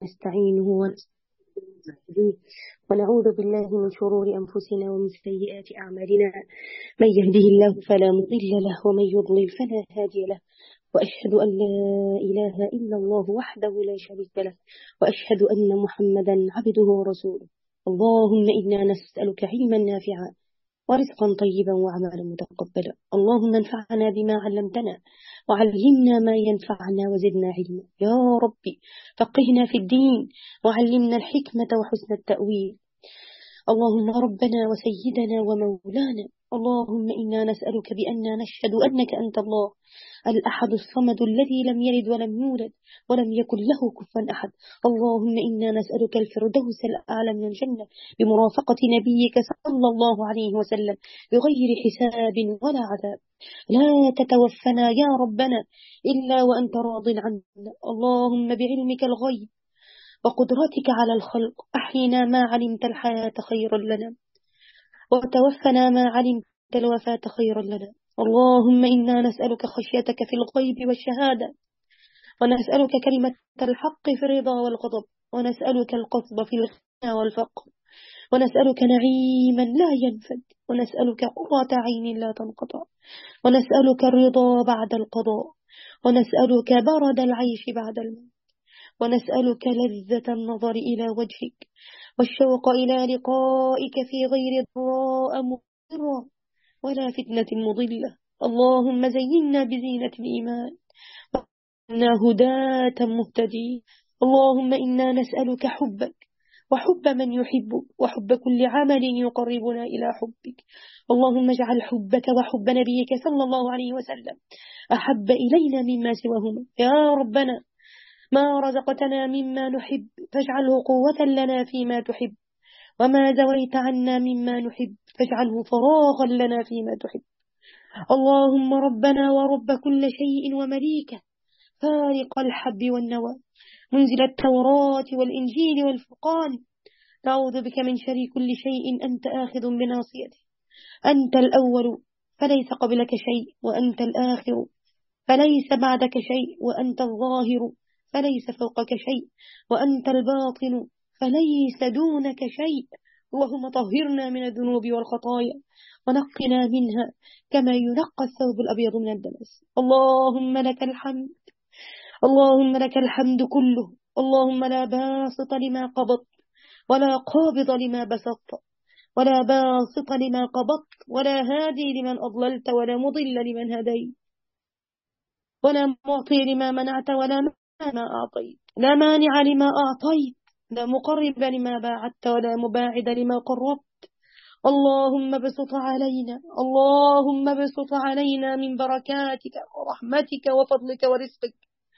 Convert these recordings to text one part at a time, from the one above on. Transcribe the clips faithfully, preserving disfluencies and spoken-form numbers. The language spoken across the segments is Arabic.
نستعينه ونستهديه ونعوذ بالله من شرور أنفسنا ومن سيئات أعمالنا. من يهده الله فلا مضل له ومن يضلل فلا هادي له، وأشهد أن لا إله إلا الله وحده لا شريك له، وأشهد أن محمدا عبده ورسوله. اللهم إنا نسألك علما نافعا ورزقا طيبا وعملا متقبلا. اللهم انفعنا بما علمتنا وعلمنا ما ينفعنا وزدنا علما. يا ربي فقهنا في الدين وعلمنا الحكمة وحسن التأويل. اللهم ربنا وسيدنا ومولانا، اللهم إنا نسألك بأننا نشهد أنك أنت الله الأحد الصمد الذي لم يلد ولم يولد ولم يكن له كفوا أحد. اللهم إنا نسألك الفردوس الأعلى من الجنة بمرافقة نبيك صلى الله عليه وسلم بغير حساب ولا عذاب. لا تتوفنا يا ربنا إلا وأنت راض عنا. اللهم بعلمك الغيب وقدرتك على الخلق أحينا ما علمت الحياة خيرا لنا، وتوفنا ما علمت الوفاة خيرا لنا. اللهم إنا نسألك خشيتك في الغيب والشهادة، ونسألك كلمة الحق في الرضا والغضب، ونسألك القصد في الغنى والفقر، ونسألك نعيما لا ينفد، ونسألك قرة عين لا تنقطع، ونسألك الرضا بعد القضاء، ونسألك برد العيش بعد الموت، ونسألك لذة النظر إلى وجهك والشوق إلى لقائك في غير ضراء مضرة ولا فتنة مضلة. اللهم زينا بزينة الإيمان وإنا هداة مهتدين. اللهم إنا نسألك حبك وحب من يحبك وحب كل عمل يقربنا إلى حبك. اللهم اجعل حبك وحب نبيك صلى الله عليه وسلم أحب إلينا مما سواهما. يا ربنا ما رزقتنا مما نحب فاجعله قوة لنا فيما تحب، وما زويت عنا مما نحب فاجعله فراغا لنا فيما تحب. اللهم ربنا ورب كل شيء ومليكه، فارق الحب والنوى، منزل التوراة والإنجيل والفرقان، نعوذ بك من شر كل شيء أنت آخذ بناصيته. أنت الأول فليس قبلك شيء، وأنت الآخر فليس بعدك شيء، وأنت الظاهر فليس فوقك شيء، وأنت الباطن فليس دونك شيء. اللهم طهرنا من الذنوب والخطايا ونقنا منها كما ينقى الثوب الأبيض من الدنس. اللهم لك الحمد، اللهم لك الحمد كله. اللهم لا باسط لما قبضت ولا قابض لما بسطت، ولا باسط لما قبضت ولا هادي لمن أضللت، ولا مضل لمن هديت، ولا معطي لما منعت، ولا ما أعطيت، لا مانع لما أعطيت، لا مقرب لما باعدت، ولا مباعد لما قربت. اللهم بسط علينا، اللهم بسط علينا من بركاتك ورحمتك وفضلك ورزقك.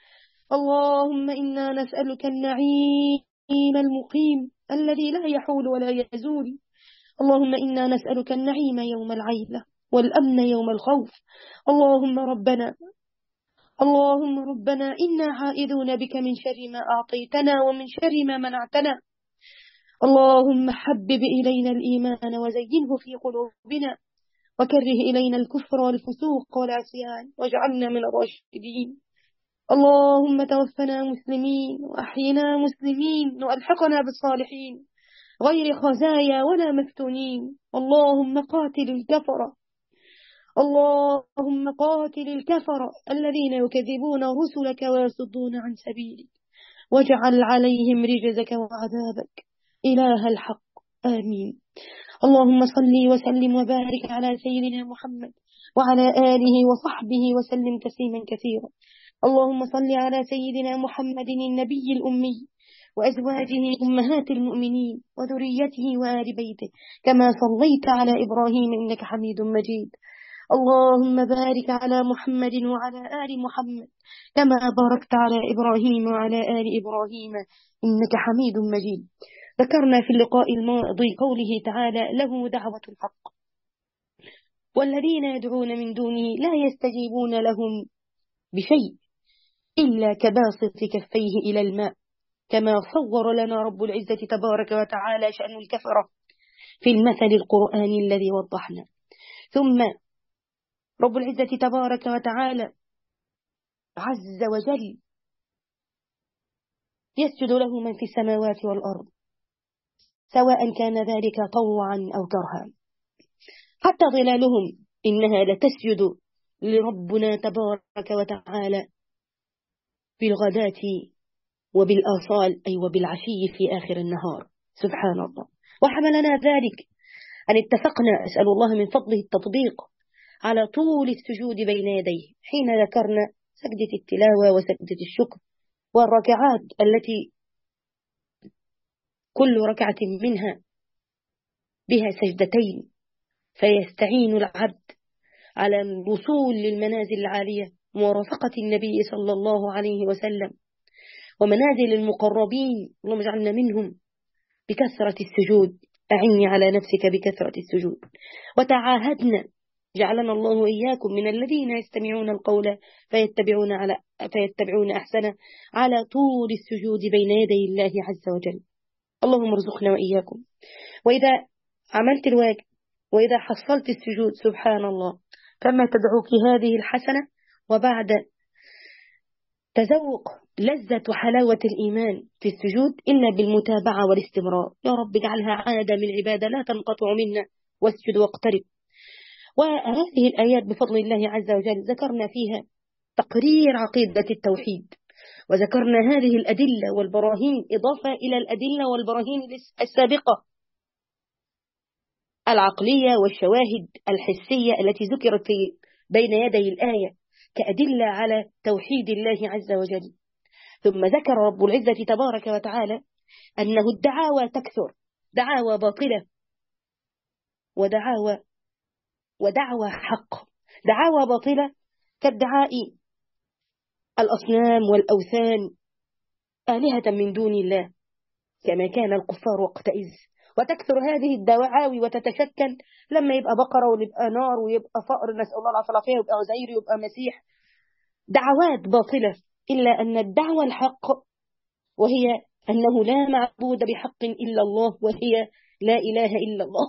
اللهم إنا نسألك النعيم المقيم الذي لا يحول ولا يزول. اللهم إنا نسألك النعيم يوم العيلة والأمن يوم الخوف. اللهم ربنا اللهم ربنا إنا عائذون بك من شر ما أعطيتنا ومن شر ما منعتنا. اللهم حبب إلينا الإيمان وزينه في قلوبنا، وكره إلينا الكفر والفسوق والعصيان واجعلنا من الراشدين. اللهم توفنا مسلمين وأحينا مسلمين وألحقنا بالصالحين غير خزايا ولا مفتونين. اللهم قاتل الكفرة، اللهم قاتل الكفرة الذين يكذبون رسلك ويصدون عن سبيلك، واجعل عليهم رجزك وعذابك إله الحق. آمين. اللهم صل وسلم وبارك على سيدنا محمد وعلى آله وصحبه وسلم تسليما كثيرا. اللهم صل على سيدنا محمد النبي الأمي وأزواجه أمهات المؤمنين وذريته وآل بيته كما صليت على إبراهيم إنك حميد مجيد. اللهم بارك على محمد وعلى آل محمد كما باركت على إبراهيم وعلى آل إبراهيم إنك حميد مجيد. ذكرنا في اللقاء الماضي قوله تعالى: له دعوة الحق والذين يدعون من دونه لا يستجيبون لهم بشيء إلا كباسط كفيه إلى الماء، كما صور لنا رب العزة تبارك وتعالى شأن الكفرة في المثل القرآني الذي وضحنا. ثم رب العزة تبارك وتعالى عز وجل يسجد له من في السماوات والأرض سواء كان ذلك طوعا أو كرها، حتى ظلالهم إنها لتسجد لربنا تبارك وتعالى بالغداة وبالآصال، أي وبالعشي في آخر النهار. سبحان الله. وحملنا ذلك أن اتفقنا، أسأل الله من فضله التطبيق، على طول السجود بين يديه، حين ذكرنا سجدة التلاوة وسجدة الشكر والركعات التي كل ركعة منها بها سجدتين، فيستعين العبد على الوصول للمنازل العالية، مرافقة النبي صلى الله عليه وسلم، ومنازل المقربين، اللهم اجعلنا منهم، بكثرة السجود. أعني على نفسك بكثرة السجود. وتعاهدنا جعلنا الله وإياكم من الذين يستمعون القول فيتبعون على فيتبعون أحسنه على طول السجود بين يدي الله عز وجل. اللهم ارزقنا وإياكم. وإذا عملت الواجب وإذا حصلت السجود، سبحان الله، فما تدعوك هذه الحسنة وبعد تذوق لذة وحلاوة الإيمان في السجود إلا بالمتابعة والاستمرار. يا رب اجعلها عادة من عبادة لا تنقطع منا، واسجد واقترب. وهذه الآيات بفضل الله عز وجل ذكرنا فيها تقرير عقيدة التوحيد، وذكرنا هذه الأدلة والبراهين إضافة إلى الأدلة والبراهين السابقة العقلية والشواهد الحسية التي ذكرت في بين يدي الآية كأدلة على توحيد الله عز وجل. ثم ذكر رب العزة تبارك وتعالى أنه الدعاوى تكثر، دعاوى باطلة ودعاوى ودعوى حق. دعاوى باطلة كادعاء الأصنام والأوثان آلهة من دون الله كما كان الكفار وقتئذ، وتكثر هذه الدعاوي وتتشكل لما يبقى بقرة ويبقى نار ويبقى فقر، نسأل الله العافية، ويبقى عزير ويبقى مسيح. دعوات باطلة، إلا أن الدعوة الحق وهي أنه لا معبود بحق إلا الله، وهي لا إله إلا الله.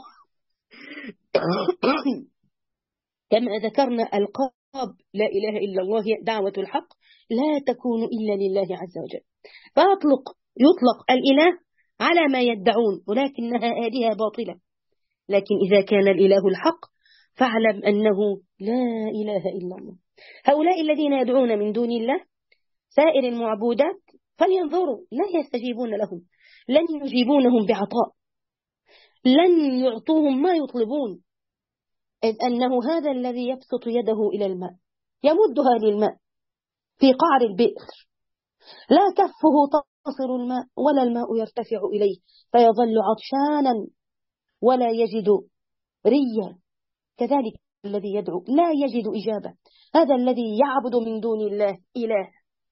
كما ذكرنا القاب لا إله إلا الله هي دعوة الحق، لا تكون إلا لله عز وجل. فيطلق يطلق الإله على ما يدعون، ولكنها آلهة باطلة. لكن إذا كان الإله الحق فاعلم أنه لا إله إلا الله. هؤلاء الذين يدعون من دون الله سائر المعبودات فلينظروا، لا يستجيبون لهم، لن يجيبونهم بعطاء، لن يعطوهم ما يطلبون، إذ أنه هذا الذي يبسط يده إلى الماء يمدها للماء في قعر البئر، لا كفه تصل الماء ولا الماء يرتفع إليه، فيظل عطشانا ولا يجد ريا. كذلك الذي يدعو لا يجد إجابة. هذا الذي يعبد من دون الله إله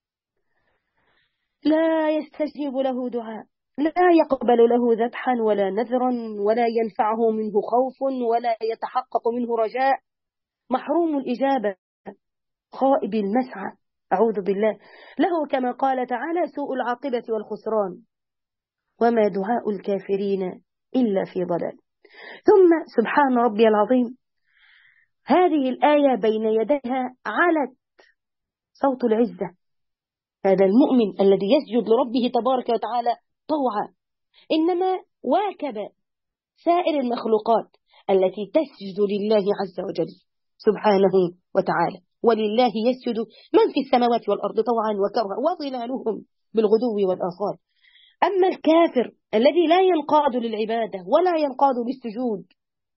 لا يستجيب له دعاء، لا يقبل له ذبحا ولا نذرا، ولا ينفعه منه خوف ولا يتحقق منه رجاء، محروم الإجابة، خائب المسعى، أعوذ بالله. له كما قال تعالى سوء العاقبة والخسران، وما دعاء الكافرين إلا في ضلال. ثم سبحان ربي العظيم، هذه الآية بين يديها علت صوت العزة. هذا المؤمن الذي يسجد لربه تبارك وتعالى طوعا، إنما واكب سائر المخلوقات التي تسجد لله عز وجل سبحانه وتعالى. ولله يسجد من في السماوات والأرض طوعا وكرها وظلالهم بالغدو والآصال. أما الكافر الذي لا ينقاد للعبادة ولا ينقاد للسجود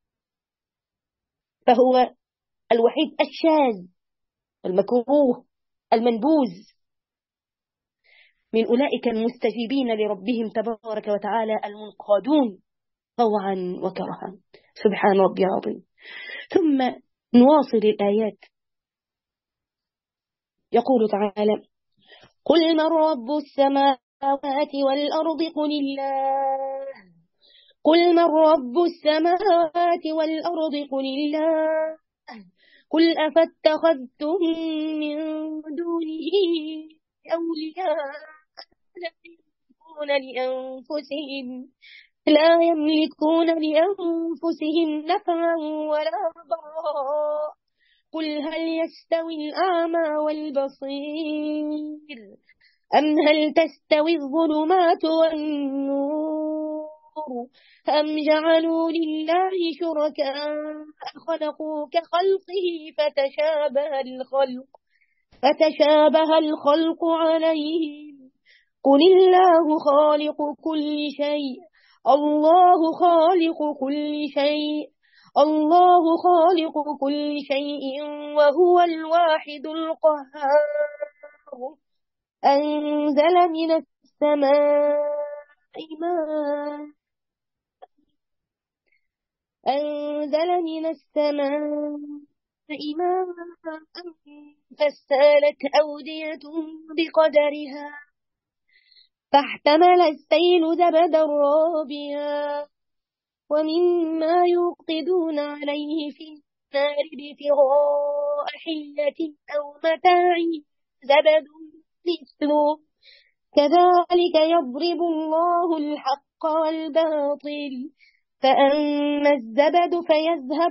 فهو الوحيد الشاذ المكروه المنبوذ من أولئك المستجيبين لربهم تبارك وتعالى المنقادون طوعا وكرها. سبحان ربي العظيم. ثم نواصل الآيات. يقول تعالى قل من رب السماوات والأرض قل الله قل من رب السماوات والأرض قل الله قل أفاتخذتم من دونه أولياء لا يملكون لأنفسهم لا يملكون لأنفسهم نفعا ولا ضرا قل هل يستوي الأعمى والبصير أم هل تستوي الظلمات والنور أم جعلوا لله شركاء خلقوا كخلقه فتشابه الخلق فتشابه الخلق عليهم قل الله خالق كل شيء الله خالق كل شيء الله خالق كل شيء وهو الواحد القهار أنزل من السماء ماء أنزل من السماء ماء فسالت أودية بقدرها فاحتمل السيل زبدا رابيا ومما يوقدون عليه في النار ابتغاء حلة أو متاع زبد مثله كذلك يضرب الله الحق والباطل فأما الزبد فيذهب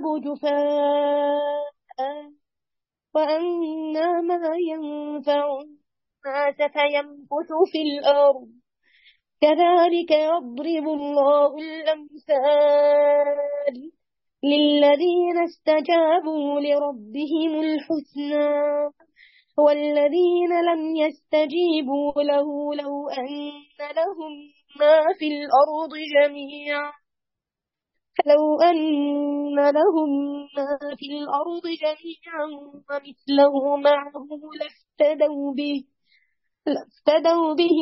جفاء وأما ما ينفع الناس فيمكث في الأرض كذلك يضرب الله الأمثال للذين استجابوا لربهم الحسنى والذين لم يستجيبوا له لو أن لهم ما في الأرض جميعا لو أن لهم ما في الأرض جميعا ومثله معه لافتدوا به لافتدوا به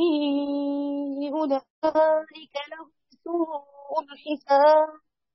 أولئك لهم سوء الحساب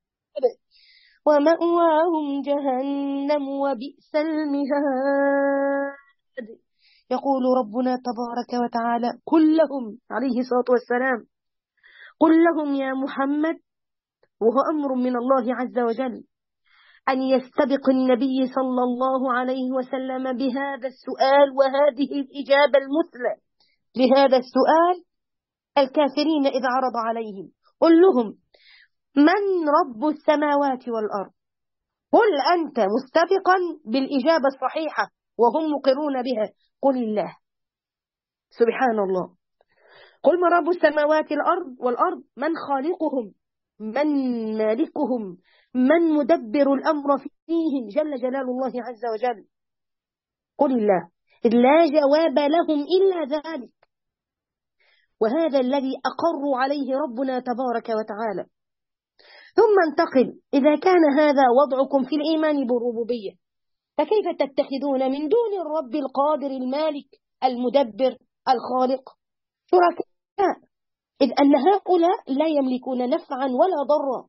ومأواهم جهنم وبئس المهاد. يقول ربنا تبارك وتعالى قل لهم عليه الصلاة والسلام قل لهم يا محمد، وهو أمر من الله عز وجل أن يستبق النبي صلى الله عليه وسلم بهذا السؤال وهذه الإجابة المثلى لهذا السؤال الكافرين إذا عرض عليهم. قل لهم من رب السماوات والأرض؟ قل أنت مستبقا بالإجابة الصحيحة وهم مقرون بها قل الله سبحان الله. قل من رب السماوات الأرض والأرض، من خالقهم، من مالكهم، من مدبر الأمر فيهم جل جلال الله عز وجل. قل الله، لا جواب لهم إلا ذلك، وهذا الذي أقر عليه ربنا تبارك وتعالى. ثم انتقل، إذا كان هذا وضعكم في الإيمان بالربوبية فكيف تتخذون من دون الرب القادر المالك المدبر الخالق شركاء، إذ أن هؤلاء لا يملكون نفعا ولا ضرا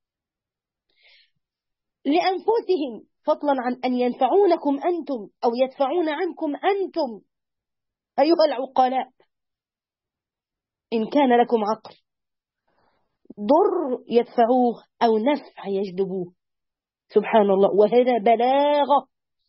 لأنفسهم فضلا عن أن ينفعونكم أنتم أو يدفعون عنكم أنتم أيها العقلاء. إن كان لكم عقل ضر يدفعوه أو نفع يجلبوه سبحان الله. وهذا بلاغة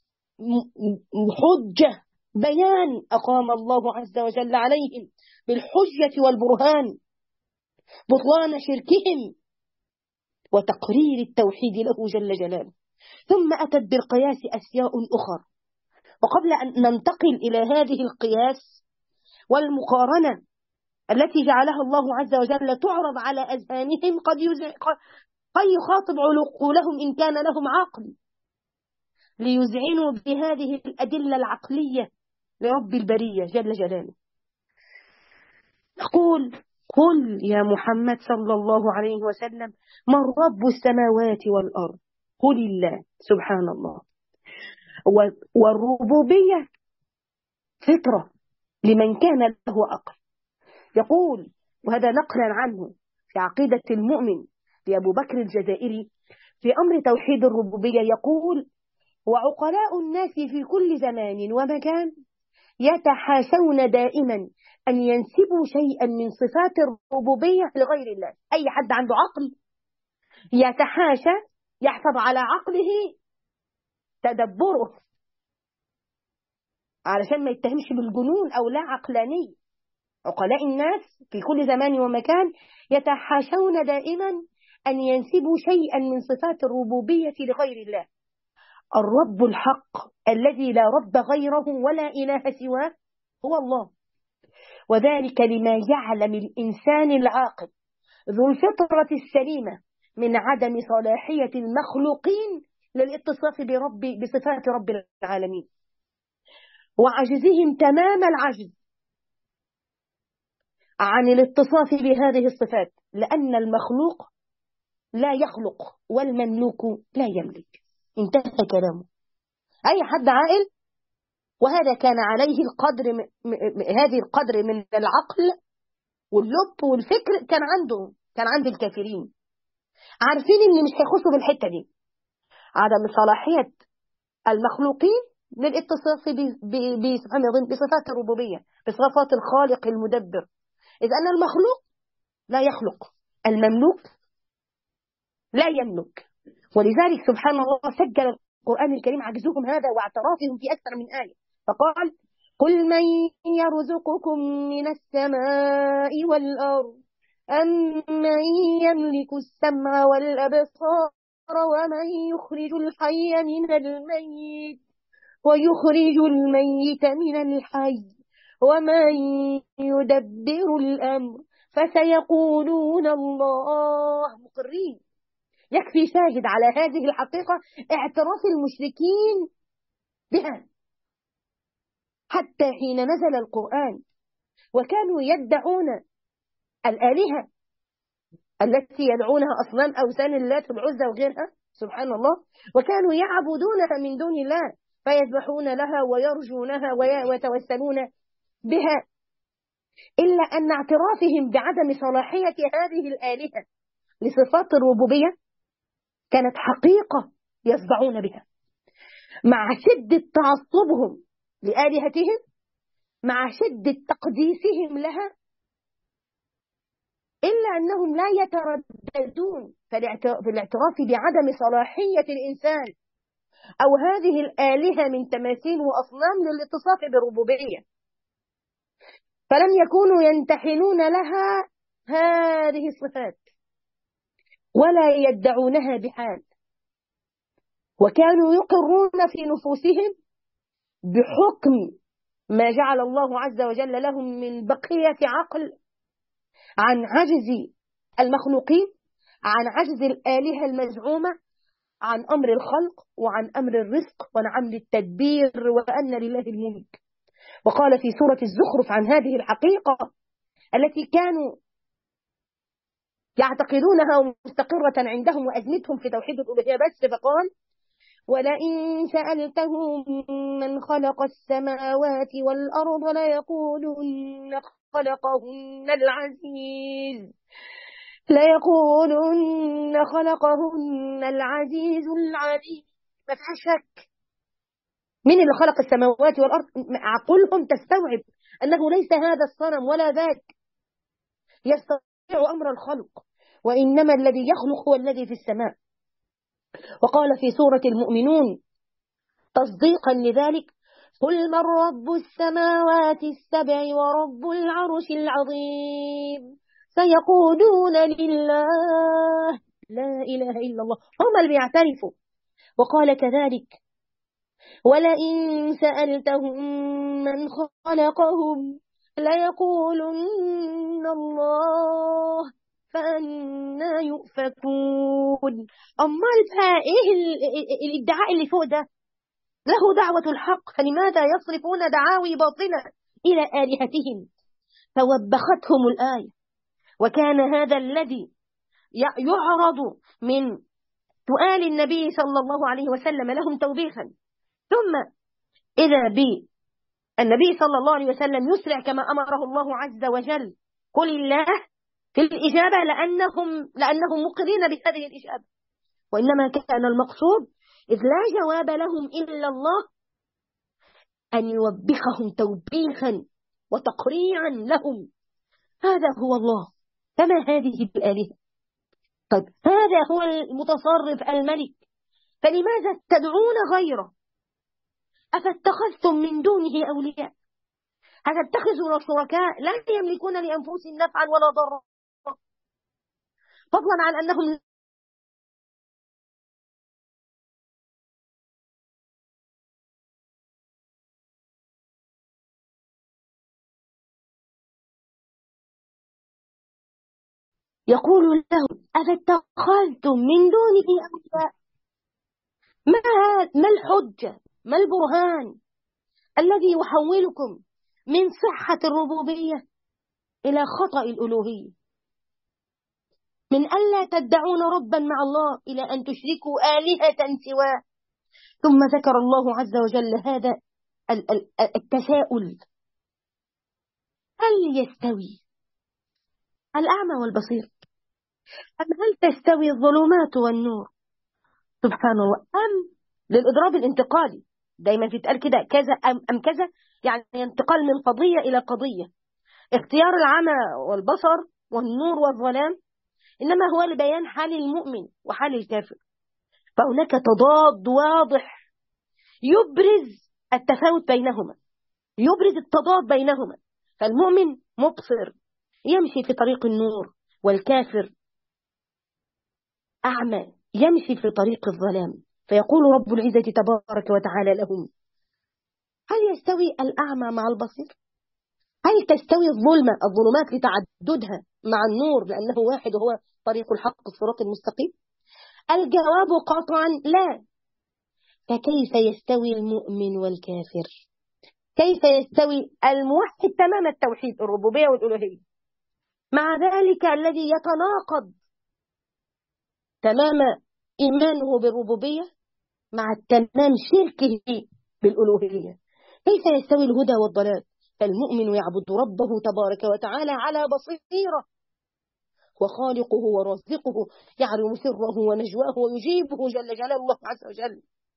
حجة بيان أقام الله عز وجل عليهم بالحجة والبرهان بطلان شركهم وتقرير التوحيد له جل جلاله. ثم أتت بالقياس أشياء أخرى، وقبل أن ننتقل إلى هذه القياس والمقارنة التي جعلها الله عز وجل تعرض على أذهانهم قد قد يخاطب عقولهم إن كان لهم عقل ليذعنوا بهذه الأدلة العقلية لرب البرية جل جلاله. نقول قل يا محمد صلى الله عليه وسلم من رب السماوات والأرض؟ قل الله سبحان الله. والربوبية فطرة لمن كان له عقل. يقول وهذا نقلا عنه في عقيدة المؤمن لأبو بكر الجزائري في أمر توحيد الربوبية، يقول وعقلاء الناس في كل زمان ومكان يتحاشون دائما أن ينسبوا شيئا من صفات الربوبية لغير الله. أي حد عنده عقل يتحاشى يحفظ على عقله تدبره علشان ما يتهمش بالجنون أو لا عقلاني. عقلاء الناس في كل زمان ومكان يتحاشون دائما أن ينسبوا شيئا من صفات الربوبية لغير الله. الرب الحق الذي لا رب غيره ولا إله سواه هو الله. وذلك لما يعلم الإنسان العاقل ذو الفطرة السليمة من عدم صلاحية المخلوقين للاتصاف برب بصفات رب العالمين، وعجزهم تمام العجز عن الاتصاف بهذه الصفات، لأن المخلوق لا يخلق والمملوك لا يملك. انتهى كلامه. أي حد عاقل، وهذا كان عليه القدر م... م... هذه القدر من العقل واللب والفكر كان عندهم، كان عند الكافرين، عارفين ان مش هيخشوا في الحته دي، عدم صلاحيه المخلوقين للاتصاف ب... ب... ب... بصفات الربوبيه، بصفات الخالق المدبر، اذ ان المخلوق لا يخلق، المملوك لا يملك. ولذلك سبحان الله سجل القرآن الكريم عجزهم هذا واعترافهم في أكثر من آية، فقال: قل من يرزقكم من السماء والأرض أم من يملك السمع والأبصار ومن يخرج الحي من الميت ويخرج الميت من الحي ومن يدبر الأمر فسيقولون الله. مقرين. يكفي شاهد على هذه الحقيقة اعتراف المشركين بها، حتى حين نزل القرآن وكانوا يدعون الآلهة التي يدعونها أصنام أوثان اللات والعزى وغيرها سبحان الله، وكانوا يعبدونها من دون الله فيذبحون لها ويرجونها ويتوسلون بها، إلا أن اعترافهم بعدم صلاحية هذه الآلهة لصفات الربوبية كانت حقيقة يصدعون بها، مع شدة تعصبهم لآلهتهم، مع شدة تقديسهم لها، إلا أنهم لا يترددون في الاعتراف بعدم صلاحية الإنسان أو هذه الآلهة من تماثيل وأصنام للاتصاف بالربوبية، فلم يكونوا ينتحلون لها هذه الصفات ولا يدعونها بحال، وكانوا يقرون في نفوسهم بحكم ما جعل الله عز وجل لهم من بقية عقل عن عجز المخلوقين، عن عجز الآلهة المزعومة عن أمر الخلق وعن أمر الرزق وعن أمر التدبير، وأن لله الملك. وقال في سورة الزخرف عن هذه الحقيقة التي كانوا يعتقدونها مستقرة عندهم وأزمتهم في توحيد الألوهية بس، فقال: ولئن سألتهم من خلق السماوات والأرض ليقولن خلقهن العزيز ليقولن خلقهن العزيز العليم. ما فيهاش شك، من اللي خلق السماوات والأرض؟ عقولهم تستوعب أنه ليس هذا الصنم ولا ذاك يستطيع أمر الخلق، وإنما الذي يخلق هو الذي في السماء. وقال في سورة المؤمنون تصديقا لذلك: قل من رب السماوات السبع ورب العرش العظيم سيقولون لله لا إله إلا الله. هم اللي بيعترفوا. وقال كذلك: ولئن سألتهم من خلقهم ليقولن الله فأنا يؤفكون. أمال بقى إيه الادعاء اللي فوق ده؟ له دعوة الحق، فلماذا يصرفون دعاوي باطلة إلى آلهتهم؟ فوبختهم الآية، وكان هذا الذي يعرض من سؤال النبي صلى الله عليه وسلم لهم توبيخا، ثم إذا بالنبي صلى الله عليه وسلم يسرع كما أمره الله عز وجل: قل الله في الإجابة، لأنهم, لأنهم مقرين بهذه الإجابة، وإنما كان المقصود إذ لا جواب لهم إلا الله أن يوبخهم توبيخا وتقريعا لهم. هذا هو الله، فما هذه الآلهة؟ طيب هذا هو المتصرف الملك، فلماذا تدعون غيره؟ أفاتخذتم من دونه أولياء؟ هتتخذوا شركاء لا يملكون لأنفسهم نفعا ولا ضرا، فضلا عن أنهم يقول لهم أفاتخذتم من دونه أولياء؟ ما ما الحجة، ما البرهان الذي يحولكم من صحة الربوبية إلى خطأ الألوهية، من ألا تدعون ربا مع الله إلى أن تشركوا آلهة سواه؟ ثم ذكر الله عز وجل هذا التساؤل: هل يستوي الأعمى والبصير؟ أم هل تستوي الظلمات والنور؟ سبحان الله. أم للإضراب الانتقالي، دايما تتقال كده كذا أم, أم كذا، يعني انتقال من قضية إلى قضية. اختيار العمى والبصر والنور والظلام إنما هو لبيان حال المؤمن وحال الكافر، فهناك تضاد واضح يبرز التفاوت بينهما، يبرز التضاد بينهما. فالمؤمن مبصر يمشي في طريق النور، والكافر أعمى يمشي في طريق الظلام. فيقول رب العزة تبارك وتعالى لهم: هل يستوي الأعمى مع البصير؟ هل تستوي الظلمة الظلمات لتعددها مع النور لأنه واحد وهو طريق الحق الصراط المستقيم؟ الجواب قطعا لا. فكيف يستوي المؤمن والكافر؟ كيف يستوي الموحد تمام التوحيد الربوبية والألوهية مع ذلك الذي يتناقض تمام إيمانه بالربوبية مع التمام شركه بالألوهية؟ كيف يستوي الهدى والضلال؟ فالمؤمن يعبد ربه تبارك وتعالى على بصيرة، وخالقه ورازقه يعلم سره ونجواه ويجيبه جل جلاله الله عز وجل.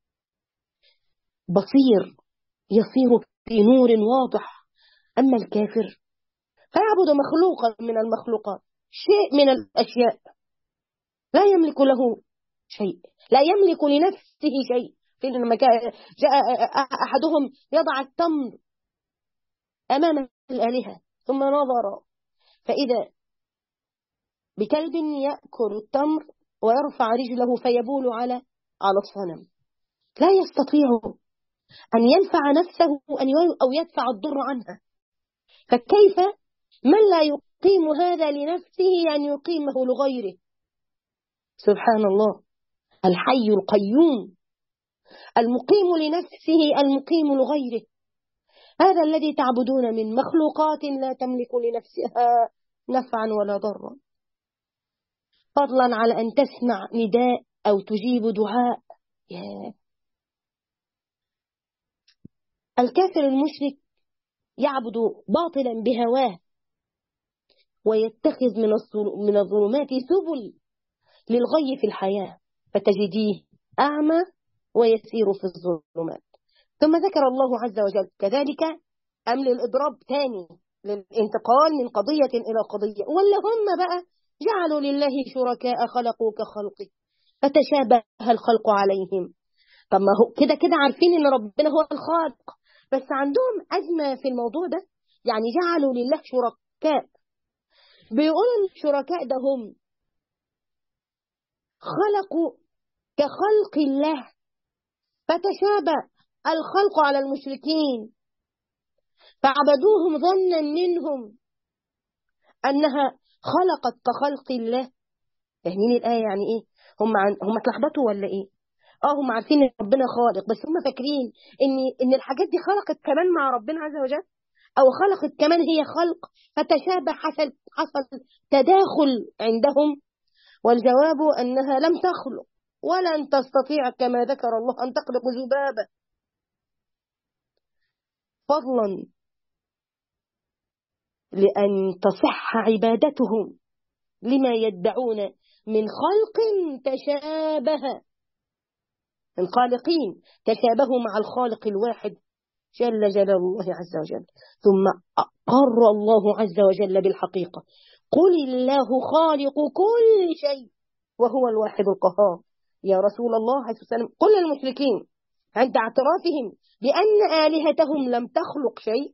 بصير يصير في نور واضح. أما الكافر فيعبد مخلوقا من المخلوقات، شيء من الأشياء، لا يملك له شيء، لا يملك لنفسه شيء. في لما جاء أحدهم يضع التمر أمام الآلهة ثم نظر فإذا بكلب يأكل التمر ويرفع رجله فيبول على على الصنم، لا يستطيع أن ينفع نفسه أو يدفع الضر عنها. فكيف من لا يقيم هذا لنفسه أن يقيمه لغيره؟ سبحان الله. الحي القيوم المقيم لنفسه المقيم لغيره، هذا الذي تعبدون من مخلوقات لا تملك لنفسها نفعا ولا ضرا، فضلا على أن تسمع نداء أو تجيب دعاء. yeah. الكافر المشرك يعبد باطلا بهواه ويتخذ من الظلمات سبل للغي في الحياة، فتجديه أعمى ويسير في الظلمات. ثم ذكر الله عز وجل كذلك أم للإضراب ثاني للانتقال من قضية إلى قضية: ولا هم بقى جعلوا لله شركاء خلقوا كخلقه فتشابه الخلق عليهم. طب ما هو كده كده عارفين إن ربنا هو الخالق، بس عندهم أزمة في الموضوع ده. يعني جعلوا لله شركاء، بيقولوا الشركاء ده هم خلقوا كخلق الله فتشابه الخلق على المشركين فعبدوهم ظنا منهم أنها خلقت كخلق الله. فاهمين الآية يعني إيه؟ هم عن... هم اتلخبطوا ولا إيه؟ آه هم عارفين إن ربنا خالق، بس هم فاكرين إن إن الحاجات دي خلقت كمان مع ربنا عز وجل، أو خلقت كمان هي خلق فتشابه، حصل حصل تداخل عندهم. والجواب أنها لم تخلق ولن تستطيع كما ذكر الله أن تخلق ذبابة، فضلا لأن تصح عبادتهم لما يدعون من خلق تشابه، الخالقين تشابهوا مع الخالق الواحد جل جلال الله عز وجل. ثم أقر الله عز وجل بالحقيقة: قل الله خالق كل شيء وهو الواحد القهار. يا رسول الله عليه وسلم قل للمشركين عند اعترافهم بأن آلهتهم لم تخلق شيء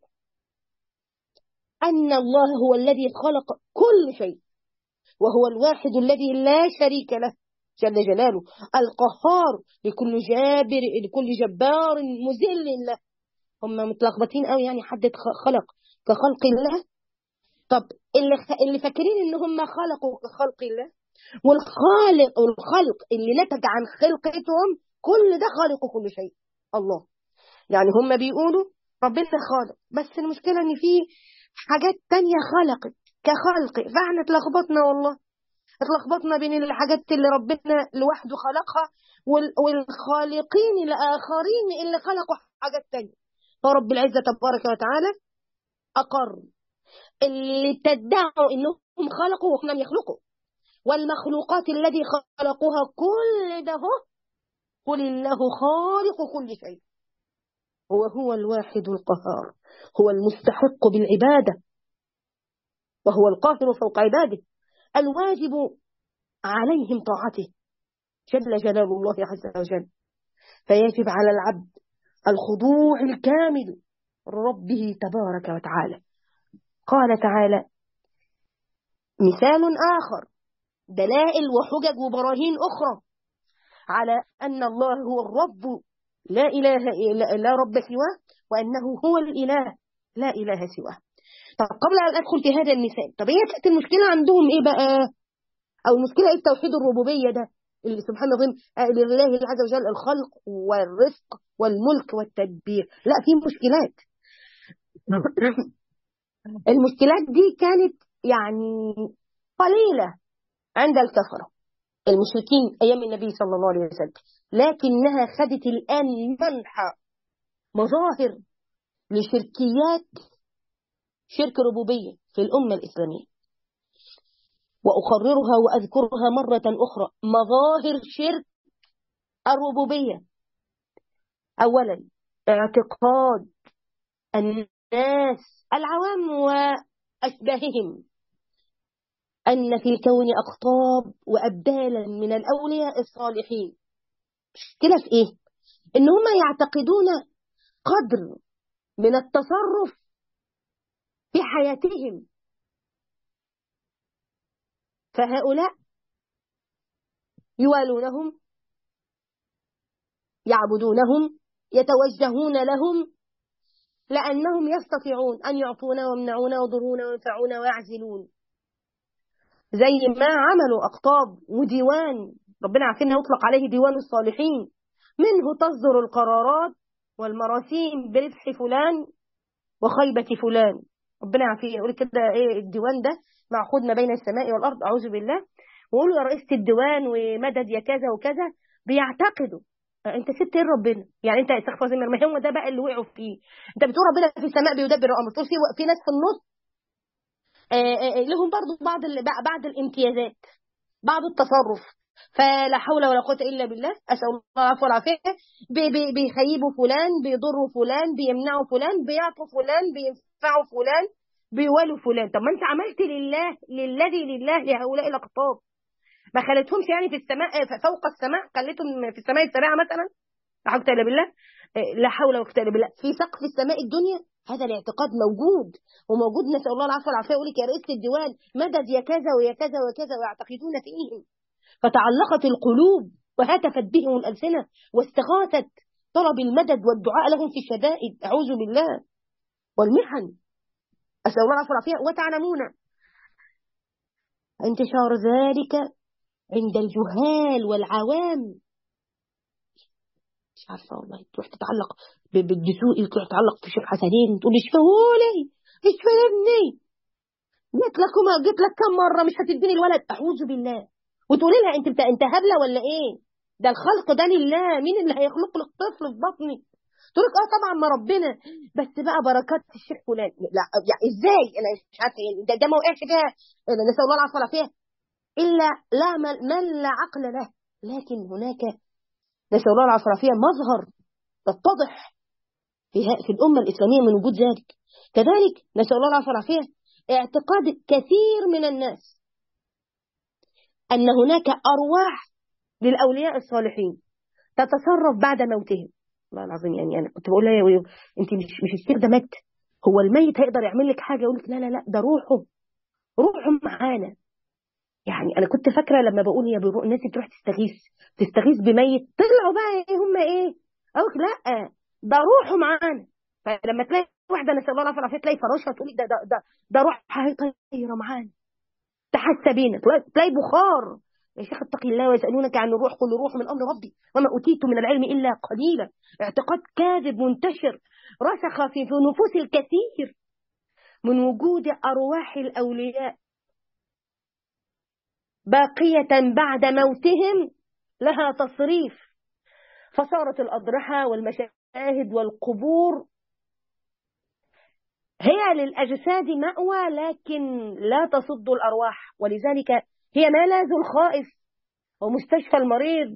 أن الله هو الذي خلق كل شيء، وهو الواحد الذي لا شريك له جل جلاله، القهار لكل جابر لكل جبار مذل له. هم متلخبطين قوي، يعني حد خلق كخلق الله؟ طب اللي خ... اللي فاكرين ان هم خلقوا كخلق الله، والخالق والخلق اللي نتج عن خلقتهم كل ده خالق كل شيء الله. يعني هم بيقولوا ربنا خالق، بس المشكلة ان في حاجات تانية خلقت كخلق، فاحنا اتلخبطنا والله، اتلخبطنا بين الحاجات اللي ربنا لوحده خلقها وال... والخالقين الآخرين اللي خلقوا حاجات تانية. فرب العزة تبارك وتعالى أقر اللي تدعوا إنهم خلقوا وهم لم يخلقوا، والمخلوقات الذي خلقوها كل ده قل الله خالق كل شيء وهو الواحد القهار، هو المستحق بالعبادة وهو القاهر فوق عباده، الواجب عليهم طاعته جل جلال الله عز وجل. فيجب على العبد الخضوع الكامل ربه تبارك وتعالى. قال تعالى مثال آخر، دلائل وحجج وبراهين أخرى على أن الله هو الرب لا إله لا, لا رب سواه، وأنه هو الإله لا إله سواه. طب قبل أن أدخل في هذا المثال، طب هي كانت المشكلة عندهم إيه بقى؟ أو المشكلة إيه؟ التوحيد الربوبية ده اللي سبحان الله لله عز وجل الخلق والرزق والملك والتدبير. لا، في مشكلات. المشكلات دي كانت يعني قليلة عند الكفرة المشركين أيام النبي صلى الله عليه وسلم، لكنها خدت الآن منحى مظاهر لشركيات شرك ربوبية في الأمة الإسلامية. وأقررها وأذكرها مرة أخرى، مظاهر شرك الربوبية. أولا، اعتقاد الناس العوام وأشباههم أن في الكون أقطاب وأبدالا من الأولياء الصالحين. مشكلة في إيه؟ إن هم يعتقدون قدر من التصرف في حياتهم، فهؤلاء يوالونهم، يعبدونهم، يتوجهون لهم لأنهم يستطيعون أن يعطونا ويمنعونا ويضرونا وينفعونا ويعزلون، زي ما عملوا أقطاب وديوان ربنا عارفين يطلق عليه ديوان الصالحين، منه تصدر القرارات والمراسيم بربح فلان وخيبة فلان. ربنا عارفين يقول كده ايه الديوان ده معقود ما بين السماء والأرض، أعوذ بالله، ويقولوا يا رئيسة الديوان ومدد يا كذا وكذا. بيعتقدوا انت سبت ايه ربنا؟ يعني انت استغفر الله، ما هو ده بقى اللي وقعوا فيه. انت بتقول ربنا في السماء بيدبر الامر، تقول في في ناس في النص لهم برضو بعض بعض الامتيازات، بعض التصرف، فلا حول ولا قوة إلا بالله، أسأل الله العفو والعافية. بي بي بيخيبوا فلان، بيضروا فلان، بيمنعوا فلان، بيعطوا فلان، بينفعوا فلان، بيوالوا فلان. طب ما أنت عملت لله للذي لله لهؤلاء الأقطاب، ما خلتهمش يعني في السماء فوق السماء، خلتهم في السماء السابعة مثلا، لا حول إلا بالله، لا حول ولا قوة إلا بالله، في سقف السماء الدنيا. هذا الاعتقاد موجود وموجود، نسأل الله العفو والعافية. يقول لك يا رئيسة الديوان مدد يا كذا ويا كذا وكذا، ويعتقدون فيهم، فتعلقت القلوب وهتفت بهم الألسنة واستغاثت طلب المدد والدعاء لهم في الشدائد، أعوذ بالله، والمحن، أسأل الله العفو والعافية. وتعلمون انتشار ذلك عند الجهال والعوام. مش عارفة والله، تروح تتعلق بالدسوقي، تروح تتعلق في شيخ حسنين، تقول اشفهولي اشفهني، جيت لك جيت لك كم مرة مش هتديني الولد، أعوذ بالله، وتقولي لها انت انت هبلة ولا ايه؟ ده الخلق ده لله، مين اللي هيخلق لك طفل في بطني؟ تقول لك اه طبعا ما ربنا، بس بقى بركات الشيخ فلان. لا يعني ازاي؟ انا مش عارفه يعني ده, ده ما وقعش فيها، نسال الله العفو والعافيه، الا لا من لا عقل له. لكن هناك نسال الله العفو والعافيه مظهر تتضح في في الامه الاسلاميه من وجود ذلك. كذلك نسال الله العفو والعافيه اعتقاد كثير من الناس ان هناك ارواح للاولياء الصالحين تتصرف بعد موتهم. والله العظيم يعني انا كنت بقول لها انت مش مش الشيخ ده مات، هو الميت هيقدر يعمل لك حاجه؟ يقول لك لا لا لا، ده روحه روحه معانا. يعني انا كنت فاكره لما بقول هي بيروح الناس تروح تستغيث تستغيث بميت، طلعوا بقى ايه هم ايه؟ اقول لا، ده روحه معانا. فلما تلاقي واحده نسال الله العافيه تلاقي فراشها تقولي ده ده ده ده روحها هي طايره معانا، تحس بينا، تلاقي بخار. يا شيخ اتقي الله ويسالونك عن الروح، قل الروح من امر ربي وما اوتيت من العلم الا قليلا. اعتقاد كاذب منتشر رسخ في نفوس الكثير من وجود ارواح الاولياء باقيه بعد موتهم لها تصريف، فصارت الاضرحه والمشاهد والقبور هي للأجساد مأوى لكن لا تصد الأرواح، ولذلك هي ملاذ الخائف ومستشفى المريض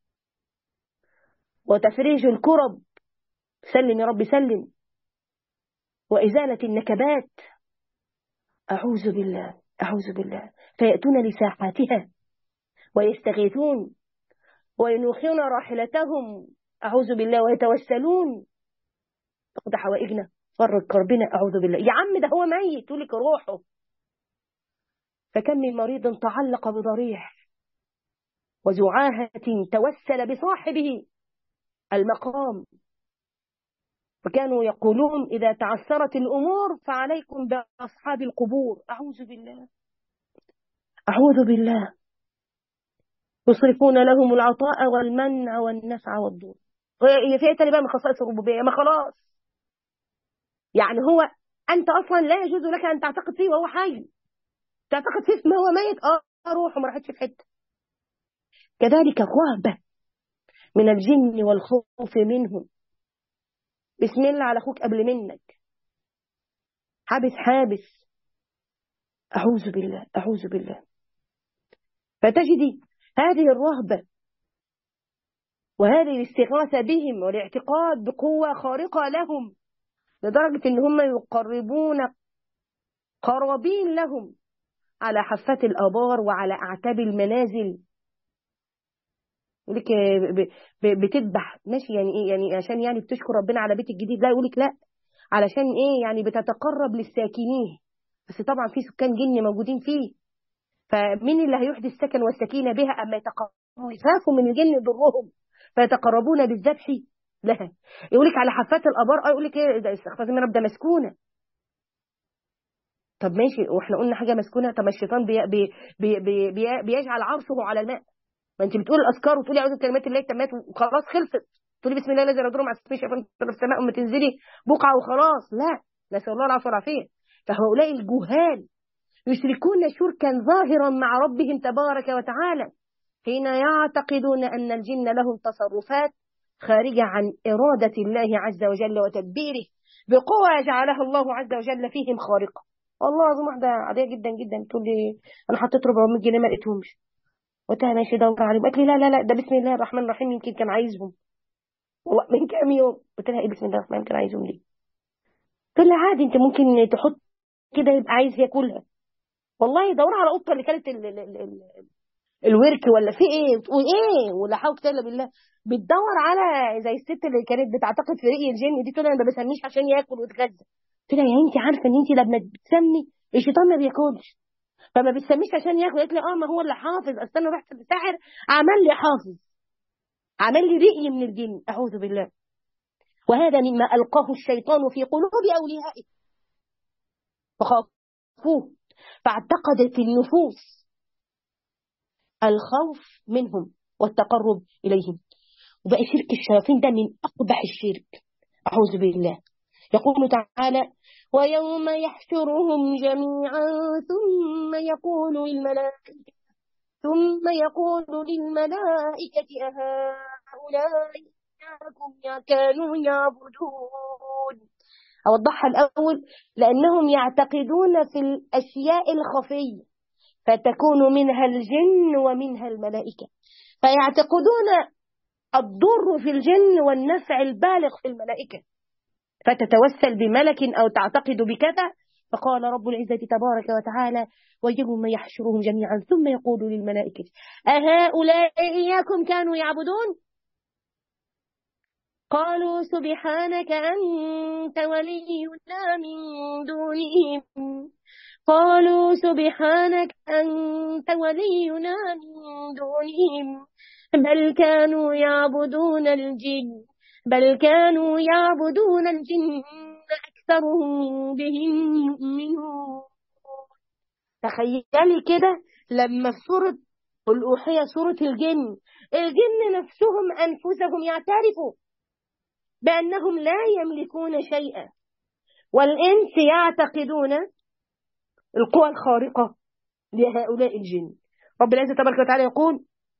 وتفريج الكرب، سلم يا رب سلم، وإزالة النكبات. أعوذ بالله أعوذ بالله. فيأتون لساحاتها ويستغيثون وينوخون راحلتهم، أعوذ بالله، ويتوسلون تقضي حوائجنا فرج كربنا، أعوذ بالله. يا عم ده هو ميت تقول لك روحه. فكم من مريض تعلق بضريح وزعاهة توسل بصاحبه المقام، وكانوا يقولون إذا تعسرت الأمور فعليكم بأصحاب القبور. أعوذ بالله أعوذ بالله. يصرفون لهم العطاء والمنع والنفع والضر. هي فيها تاني بقى من خصائص الربوبية؟ ما خلاص، يعني هو أنت أصلا لا يجوز لك أن تعتقد فيه وهو حي، تعتقد فيه ما هو ميت، آه روحه ما راحتش في حتة. كذلك الرهبة من الجن والخوف منهم. بسم الله على أخوك قبل منك، حابس حابس، أعوذ بالله أعوذ بالله. فتجدي هذه الرهبة وهذه الاستغاثة بهم والاعتقاد بقوة خارقة لهم لدرجة إن هم يقربون قرابين لهم على حافات الآبار وعلى أعتاب المنازل. يقولك بتذبح ماشي، يعني إيه؟ يعني عشان يعني بتشكر ربنا على بيت الجديد؟ لا، يقولك لا، علشان إيه؟ يعني بتتقرب للساكنين، بس طبعا في سكان جن موجودين فيه، فمين اللي هيحدث السكن والسكينة بها أما يتقربوا يخافوا من الجن يضرهم فيتقربون بالذبح لها. يقولك على حافات الآبار، اه يقولك ايه ده استغفر من رب ده مسكونة. طب ماشي، واحنا قلنا حاجة مسكونة؟ طب الشيطان بي بي بي بي بي بيجعل عرشه على الماء. ما انت بتقول الأذكار وتقولي أعوذ بكلمات الله التامات وخلاص خلصت، تقولي بسم الله الذي لا يضر مع اسمه شيء في السماء وما تنزلي بقعة وخلاص. لا، نسأل الله العافية والعافية. فهؤلاء الجهال يشركون شركا ظاهرا مع ربهم تبارك وتعالى حين يعتقدون أن الجن لهم تصرفات خارجة عن إرادة الله عز وجل وتدبيره بقوة جعلها الله عز وجل فيهم خارقة. والله العظيم واحدة عادية جدا جدا تقول لي أنا حطيت أربعمية جنيه ما لقيتهمش، قلت لها ماشي دور عليهم، قالت لي لا لا لا ده بسم الله الرحمن الرحيم يمكن كان عايزهم والله من كام يوم. قلت لها ايه بسم الله الرحمن كان عايزهم ليه؟ قلت لها عادي انت ممكن تحط كده يبقى عايز ياكلها. والله دور على قطه اللي كانت ال ال ال ال الورك ولا في ايه وتقول ايه ولا حول ولا بالله، بتدور على زي الست اللي كانت بتعتقد في رقي الجن دي، تقول انا ما بسميش عشان ياكل ويتغذى. قلت لها يا انت عارفه ان انت لما بتسمي الشيطان ما بياكلش، فما بتسميش عشان ياكل. قالت لي اه ما هو اللي حافظ، اصل انا رحت للساحر عمل لي حافظ، عمل لي رقي من الجن. اعوذ بالله. وهذا مما القاه الشيطان في قلوب اوليائه فخافوه، فاعتقدت النفوس الخوف منهم والتقرب إليهم، وبقى شرك الشياطين ده من أقبح الشرك. أعوذ بالله. يقول تعالى ويوم يحشرهم جميعا ثم يقول للملائكة ثم يقول للملائكة أهؤلاء إياكم كانوا يعبدون. أوضحها الأول لأنهم يعتقدون في الأشياء الخفية فتكون منها الجن ومنها الملائكة، فيعتقدون الضر في الجن والنفع البالغ في الملائكة، فتتوسل بملك أو تعتقد بكذا. فقال رب العزة تبارك وتعالى ويوم يحشرهم جميعا ثم يقول للملائكة أهؤلاء إياكم كانوا يعبدون قالوا سبحانك أنت ولينا من دونهم قالوا سبحانك أنت ولينا من دونهم بل كانوا يعبدون الجن بل كانوا يعبدون الجن أكثرهم بهم يؤمنون. تخيلي كده لما في سورة قل أوحي سورة الجن، الجن نفسهم أنفسهم يعترفوا بأنهم لا يملكون شيئا، والإنس يعتقدون القوى الخارقة لهؤلاء الجن. رب العزة تبارك وتعالى يقول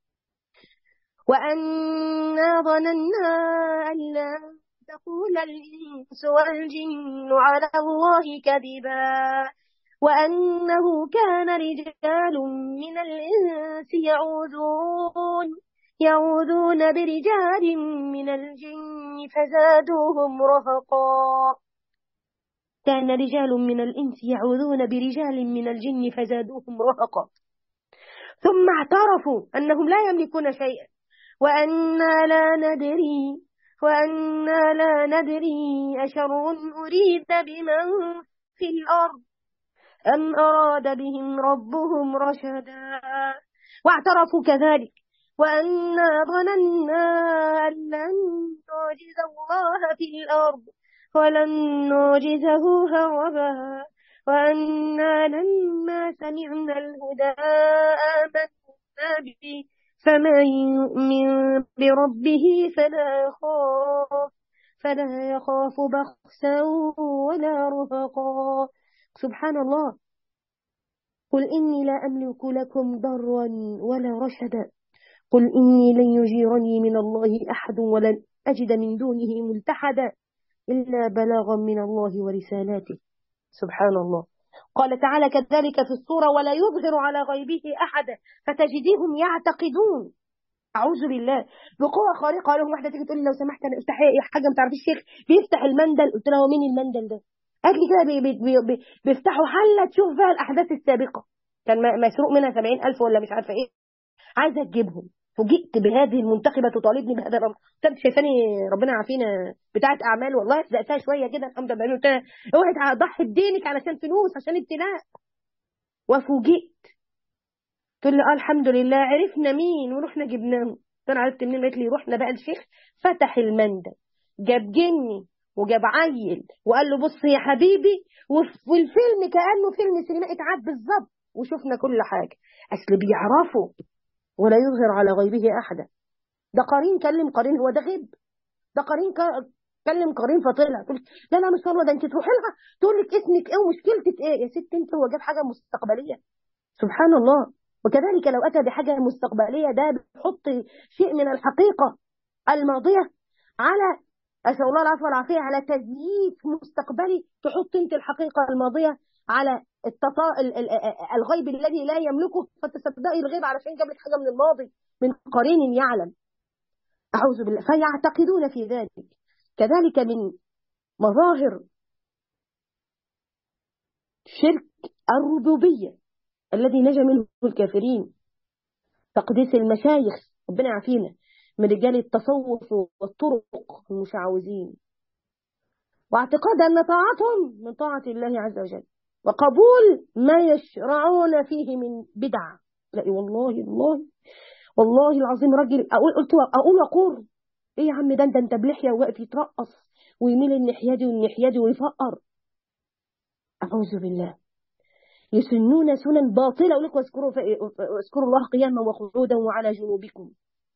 وأنا ظننا أن لا تقول الإنس والجن على الله كذبا وأنه كان رجال من الإنس يعوذون يعوذون برجال من الجن فزادوهم رهقا. كان رجال من الإنس يعوذون برجال من الجن فزادوهم رهقا، ثم اعترفوا أنهم لا يملكون شيئا وأنا لا ندري وأنا لا ندري أشر أريد بمن في الأرض أم أراد بهم ربهم رشدا. واعترفوا كذلك وأنا ظننا أن لن نعجز الله في الأرض ولن نعجزه هربا وأنا لما سمعنا الهدى آمنا به فمن يؤمن بربه فلا يخاف فلا يخاف بخسا ولا رهقا. سبحان الله. قل إني لا أملك لكم ضرا ولا رشدا قل إني لن يجيرني من الله أحد ولن أجد من دونه ملتحدا إلا بلاغا من الله ورسالاته. سبحان الله. قال تعالى كذلك في السورة ولا يظهر على غيبه أحدا فتجديهم يعتقدون أعوذ بالله بقوة خارقة. لهم واحدة تيجي تقول لي لو سمحت أنا أفتح حاجة ما تعرفيش الشيخ بيفتح المندل، قلت لها مين المندل ده؟ قالت لي كده بي بي بي بي بيفتحوا حلة تشوف فيها الأحداث السابقة كان مسروق منها سبعين ألف ولا مش عارفة إيه، عايزة تجيبهم. فوجئت بهذه المنتخبة تطالبني بهذا الأمر. كنت شايفاني ربنا عافينا بتاعة أعمال والله زقتها شوية كده الحمد لله. قلت لها اوعي تضحي بدينك علشان فلوس عشان ابتلاء. وفوجئت تقول لي اه الحمد لله عرفنا مين ورحنا جبناه. انا عرفت منين؟ قالت لي رحنا بقى الشيخ فتح المندل جاب جني وجاب عيل وقال له بص يا حبيبي، والفيلم كأنه فيلم سينمائي اتعاد بالظبط وشفنا كل حاجة. اصل بيعرفوا ولا يظهر على غيبه احدا. ده قرين كلم قرين، هو ده غيب؟ ده قرين كلم قرين فطلع تقول لا لا مش والله ده انت تروحي لها تقول لك اسمك ايه ومشكلتك ايه. يا ست انت هو جاب حاجة مستقبلية. سبحان الله. وكذلك لو أتى بحاجة مستقبلية ده بيحط شيء من الحقيقة الماضية على أسأل الله العفو والعافية على تزييف مستقبلي، تحط انت الحقيقة الماضية على التطا... الغيب الذي لا يملكه فتصدقي الغيب علشان جاب لك حاجة من الماضي من قرين يعلم. أعوذ بالله. فيعتقدون في ذلك. كذلك من مظاهر شرك الربوبية الذي نجا منه الكافرين تقديس المشايخ ربنا يعافينا من رجال التصوف والطرق المشعوذين، واعتقاد أن طاعتهم من طاعة الله عز وجل وقبول ما يشرعون فيه من بدع. لا والله والله والله العظيم راجل أقول قلت أقول أقول إيه يا عم ده ده أنت بلحية وواقف يترقص ويميل الناحية دي والناحية دي ويفقر. أعوذ بالله. يسنون سنن باطلة. أقول لك واذكروا واذكروا الله قياما وقعودا وعلى جنوبكم.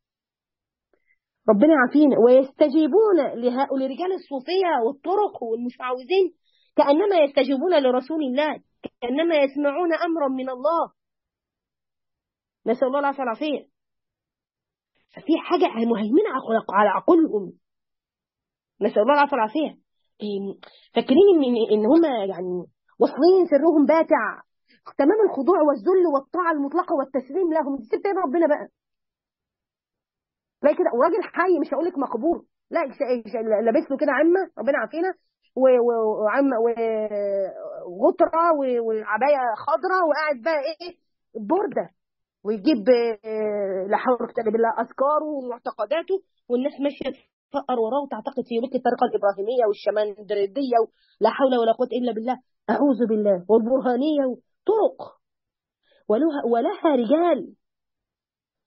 ربنا يعافينا. ويستجيبون لهؤلاء رجال الصوفية والطرق والمشعوذين كأنما يستجيبون لرسول الله، كأنما يسمعون أمرا من الله. نسأل الله العافية والعافية. ففي حاجة مهيمنة على عقولهم. نسأل الله العافية والعافية. فاكرين إن إن هم يعني واصلين سرهم باتع تمام الخضوع والذل والطاعة المطلقة والتسليم لهم. سبت ايه ربنا بقى؟ لا كده وراجل حي مش هقول لك مقبور، لا لابس له كده عمه ربنا عافينا وعمه وغطره وعبايه خضراء وقاعد بقى ايه بورده ويجيب لا حول ولا قوه الا بالله اذكاره ومعتقداته والناس ماشيه تفقر وراه وتعتقد في ملك الطريقه الابراهيميه والشمندرديه لا حول ولا قوه الا بالله. اعوذ بالله. والبرهانيه طرق ولها ولها رجال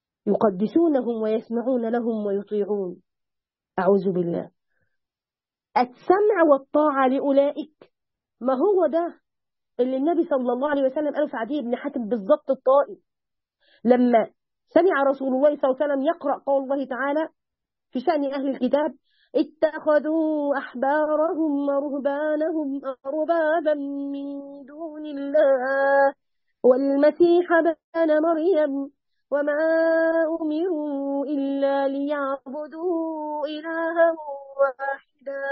يقدسونهم ويسمعون لهم ويطيعون. أعوذ بالله. السمع والطاعة لأولئك. ما هو ده اللي النبي صلى الله عليه وسلم قاله في عدي بن حاتم بالضبط الطائي، لما سمع رسول الله صلى الله عليه وسلم يقرأ قول الله تعالى في شأن أهل الكتاب: اتخذوا أحبارهم ورهبانهم أربابا من دون الله والمسيح ابن مريم وما أمروا إلا ليعبدوا إلها واحدا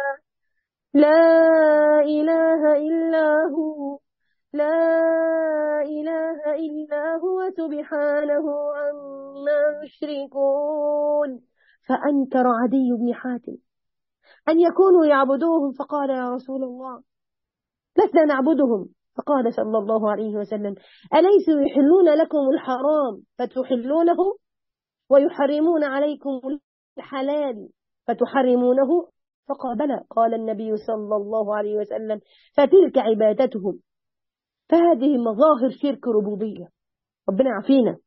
لا إله إلا هو لا إله إلا هو سبحانه عما يشركون. فأنكر عدي بن حاتم أن يكونوا يعبدوهم، فقال: يا رسول الله لسنا نعبدهم. فقال صلى الله عليه وسلم: أليسوا يحلون لكم الحرام فتحلونه ويحرمون عليكم الحلال فتحرمونه؟ فقال: بلى. قال النبي صلى الله عليه وسلم: فتلك عبادتهم. فهذه مظاهر شرك ربوبية، ربنا يعافينا.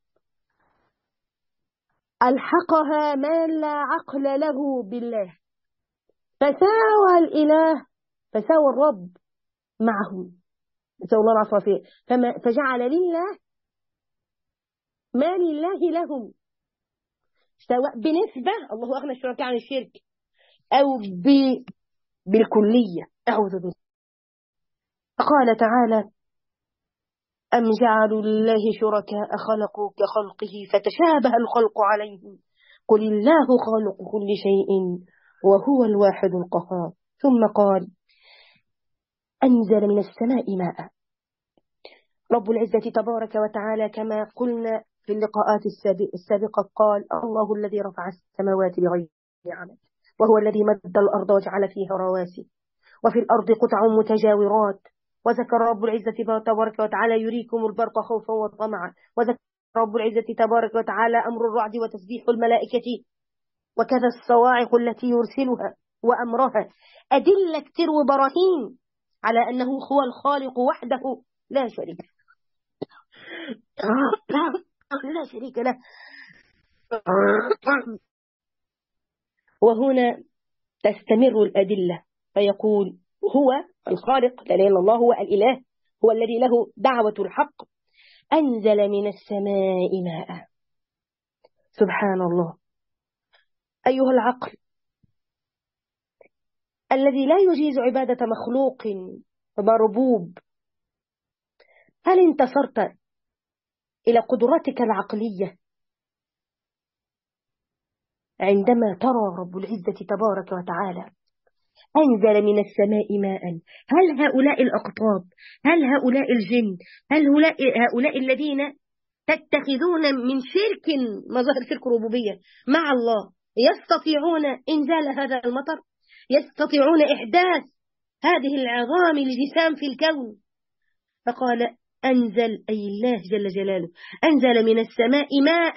ألحقها من لا عقل له بالله، فساوى الإله فساوى الرب معهم، نسأل الله العفو والعافية. فما فجعل لله ما لله لهم، سواء بنسبة، الله أغنى الشركاء عن الشرك، أو ب... بالكلية، أعوذ بالله. فقال تعالى: أم جعلوا لله شركاء خلقوا كخلقه فتشابه الخلق عليهم قل الله خالق كل شيء وهو الواحد القهار. ثم قال: أنزل من السماء ماء. رب العزة تبارك وتعالى كما قلنا في اللقاءات السابقة قال: الله الذي رفع السماوات بغير عمد وهو الذي مد الأرض وجعل فيها رواسي وفي الأرض قطع متجاورات. وذكر رب العزة تبارك وتعالى: يريكم البرق خوفا وطمعا. وذكر رب العزة تبارك وتعالى: أمر الرعد وتسبيح الملائكة وكذا الصواعق التي يرسلها وأمرها. أدلة كتير وبراهين على أنه هو الخالق وحده لا شريك لا شريك له. وهنا تستمر الأدلة فيقول: هو الخالق، لا إله إلا الله، هو الإله، هو الذي له دعوة الحق. أنزل من السماء ماء. سبحان الله. أيها العقل الذي لا يجيز عبادة مخلوق مربوب، هل انتصرت إلى قدرتك العقلية عندما ترى رب العزة تبارك وتعالى أنزل من السماء ماء؟ هل هؤلاء الأقطاب، هل هؤلاء الجن، هل هؤلاء الذين تتخذون من شرك مظاهر شرك ربوبية مع الله يستطيعون إنزال هذا المطر؟ يستطيعون إحداث هذه العظام الجسام في الكون؟ فقال: أنزل، أي الله جل جلاله أنزل من السماء ماء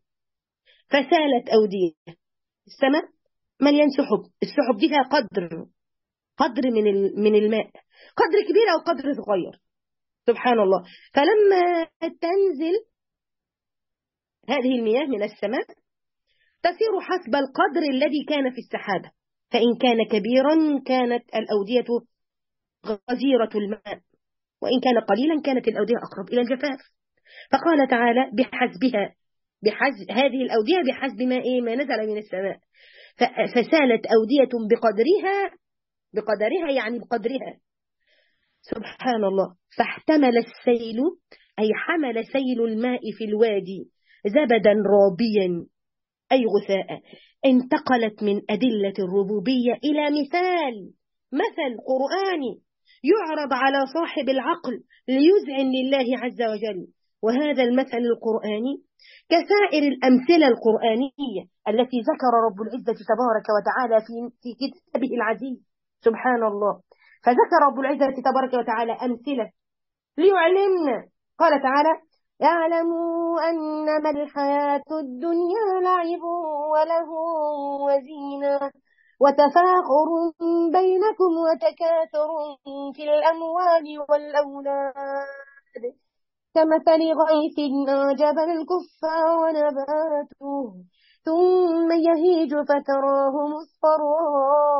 فسالت أودية. السماء مليان سحب، السحب دي فيها قدر قدر من من الماء، قدر كبير أو قدر صغير، سبحان الله. فلما تنزل هذه المياه من السماء تسير حسب القدر الذي كان في السحابة، فإن كان كبيرا كانت الأودية غزيرة الماء، وإن كان قليلا كانت الأودية أقرب إلى الجفاف. فقال تعالى: بحسبها، بحسب هذه الأودية بحسب ما إيه ما نزل من السماء. فسالت أودية بقدرها، بقدرها يعني بقدرها، سبحان الله. فاحتمل السيل، أي حمل سيل الماء في الوادي زبدا رابيا أي غثاء. انتقلت من أدلة الربوبية إلى مثال، مثل قرآني يعرض على صاحب العقل ليذعن لله عز وجل. وهذا المثل القرآني كسائر الأمثلة القرآنية التي ذكر رب العزة تبارك وتعالى في في كتابه العزيز، سبحان الله. فذكر رب العزة تبارك وتعالى أمثلة ليعلمنا. قال تعالى: اعلموا أنما الحياة الدنيا لعب وله وزينة وتفاخر بينكم وتكاثر في الأموال والأولاد كمثل غيث أعجب الكفار نباته ثم يهيج فتراه مصفرا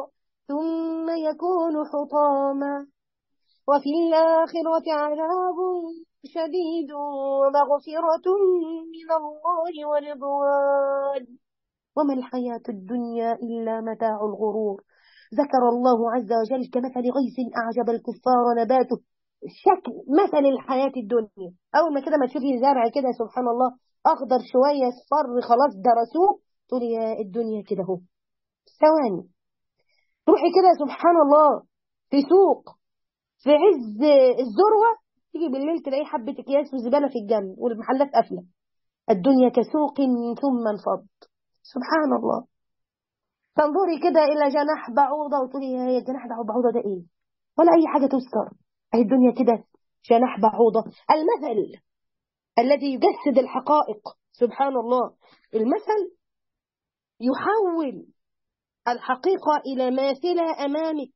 ثم يكون حطاما وفي الآخرة عذاب شديد ومغفرة من الله ورضوان وما الحياة الدنيا إلا متاع الغرور. ذكر الله عز وجل كمثل غيث أعجب الكفار نباته شكل مثل الحياة الدنيا. أول ما كده ما تشوفي زرع كده سبحان الله أخضر شوية صفر خلاص درسوه تقولي يا الدنيا كده اهو ثواني. تروحي كده سبحان الله في سوق في عز الذروة تيجي بالليل تلاقي حبة أكياس وزبالة في الجنب والمحلات قافلة. الدنيا كسوق ثم انفض. سبحان الله. تنظري كده إلى جناح بعوضة وتقولي يا جناح بعوضة ده إيه ولا أي حاجة تذكر. أهي الدنيا كده جناح بعوضة. المثل الذي يجسد الحقائق سبحان الله. المثل يحول الحقيقة إلى ماثلة أمامك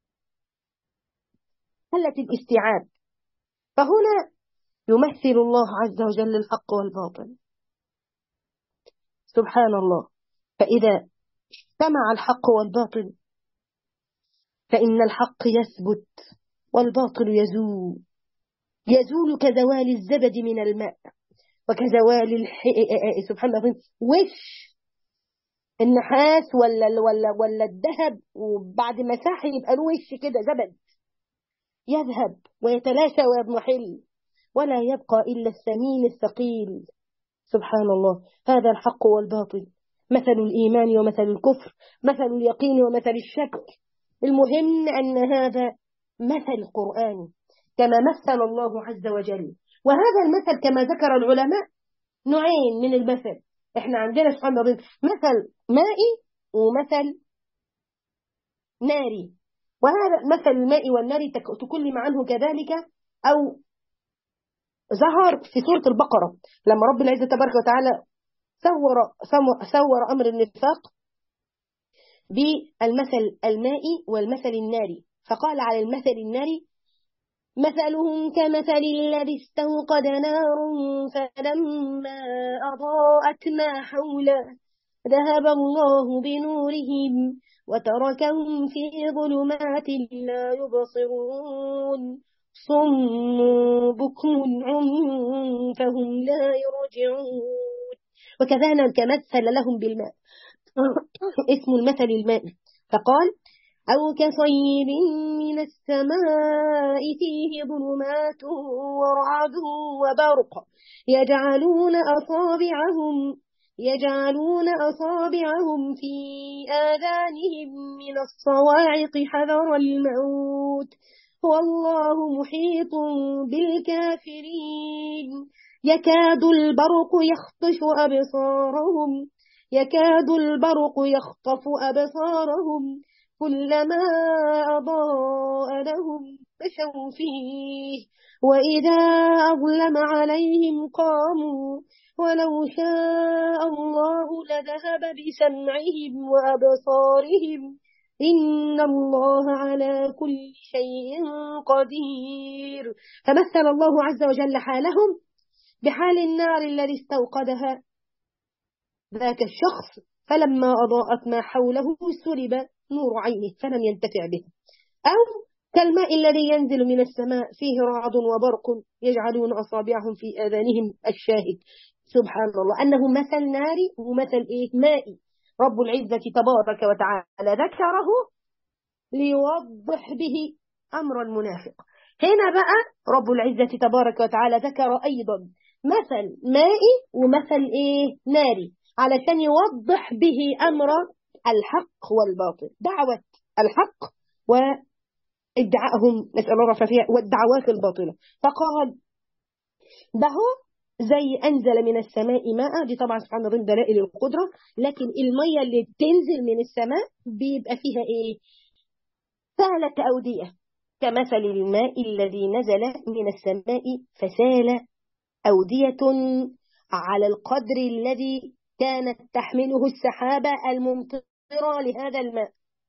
التي الاستيعاب. فهنا يمثل الله عز وجل الحق والباطل سبحان الله. فإذا اجتمع الحق والباطل فإن الحق يثبت والباطل يزول. يزول كزوال الزبد من الماء وكزوال الح... سبحان الله وش النحاس ولا ولا ولا الذهب وبعد مساحة يبقى له وش كده زبد يذهب ويتلاشى ويضمحل ولا يبقى إلا الثمين الثقيل. سبحان الله. هذا الحق والباطل مثل الإيمان ومثل الكفر مثل اليقين ومثل الشك. المهم أن هذا مثل قرآني كما مثل الله عز وجل. وهذا المثل كما ذكر العلماء نوعين من المثل. احنا عندنا سبحان الله مثل مائي ومثل ناري. وهذا مثل الماء والنار تكلم عنه كذلك أو ظهر في سورة البقرة لما رب العزة تبارك وتعالى صور, صور أمر النفاق بالمثل المائي والمثل الناري. فقال على المثل الناري مثلهم كمثل الذي استوقد نار فلما أضاءت ما حوله ذهب الله بنورهم وتركهم في ظلمات لا يبصرون صم بكم عمي فهم لا يرجعون. وكذلك مثل لهم بالماء اسم المثل الماء فقال أو كصيب من السماء فيه ظلمات ورعد وبرق يجعلون أصابعهم يجعلون أصابعهم في آذانهم من الصواعق حذر الموت والله محيط بالكافرين يكاد البرق يخطف أبصارهم يكاد البرق يخطف أبصارهم كلما أضاء لهم مشوا فيه وإذا أظلم عليهم قاموا ولو شاء الله لذهب بسمعهم وأبصارهم إن الله على كل شيء قدير. فمثل الله عز وجل حالهم بحال النار الذي استوقدها ذاك الشخص فلما أضاءت ما حوله سلب نور عينه فلم ينتفع به. أو كالماء الذي ينزل من السماء فيه رعد وبرق يجعلون أصابعهم في آذانهم الشاهد. سبحان الله أنه مثل ناري ومثل إيه مائي. رب العزة تبارك وتعالى ذكره ليوضح به أمر المنافق. هنا بقى رب العزة تبارك وتعالى ذكر أيضا مثل مائي ومثل إيه ناري علشان يوضح به أمر الحق والباطل. دعوة الحق وادعائهم نسأل الله فيها والدعوات الباطلة. فقال ده زي أنزل من السماء ماء. دي طبعا سبحان الله دلائل القدرة. لكن المية اللي تنزل من السماء بيبقى فيها إيه ثالث أودية كمثل الماء الذي نزل من السماء فسال أودية على القدر الذي كانت تحمله السحابة الممطرة لهذا الماء.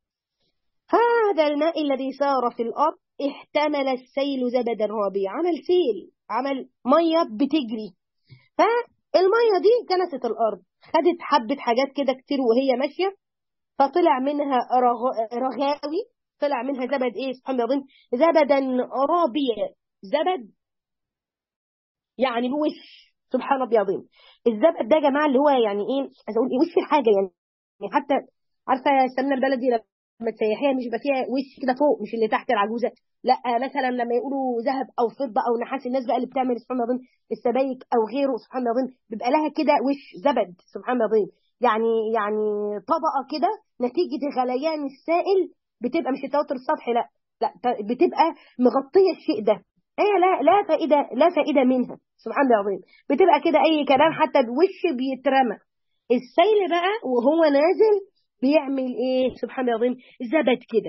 هذا الماء الذي سار في الأرض احتمل السيل زبدا رابيا. عمل سيل عمل مية بتجري. فالمية دي كنست الأرض خدت حبة حاجات كده كتير وهي ماشية فطلع منها رغ... رغاوي، طلع منها زبد ايه سبحان الله العظيم، زبدا رابيا. زبد يعني بوش، سبحان الله العظيم. الزبد ده يا جماعه اللي هو يعني ايه، عايز اقول ايه، وش الحاجه يعني. يعني حتى عارفه السمنه البلدي لما تسيحيها مش يبقى فيها وش كده فوق، مش اللي تحت العجوزه، لا مثلا لما يقولوا ذهب او فضه او نحاس، الناس بقى اللي بتعمل سبحان الله العظيم السبايك او غيره سبحان الله العظيم بيبقى لها كده وش زبد سبحان الله العظيم. يعني يعني طبقه كده نتيجه غليان السائل، بتبقى مش التوتر السطحي، لا لا بتبقى مغطيه الشيء ده. هي لا لا فائده، لا فائده منها سبحان الله العظيم، بتبقى كده اي كلام، حتى الوش بيترمى. السيل بقى وهو نازل بيعمل ايه سبحان الله العظيم، زبد كده.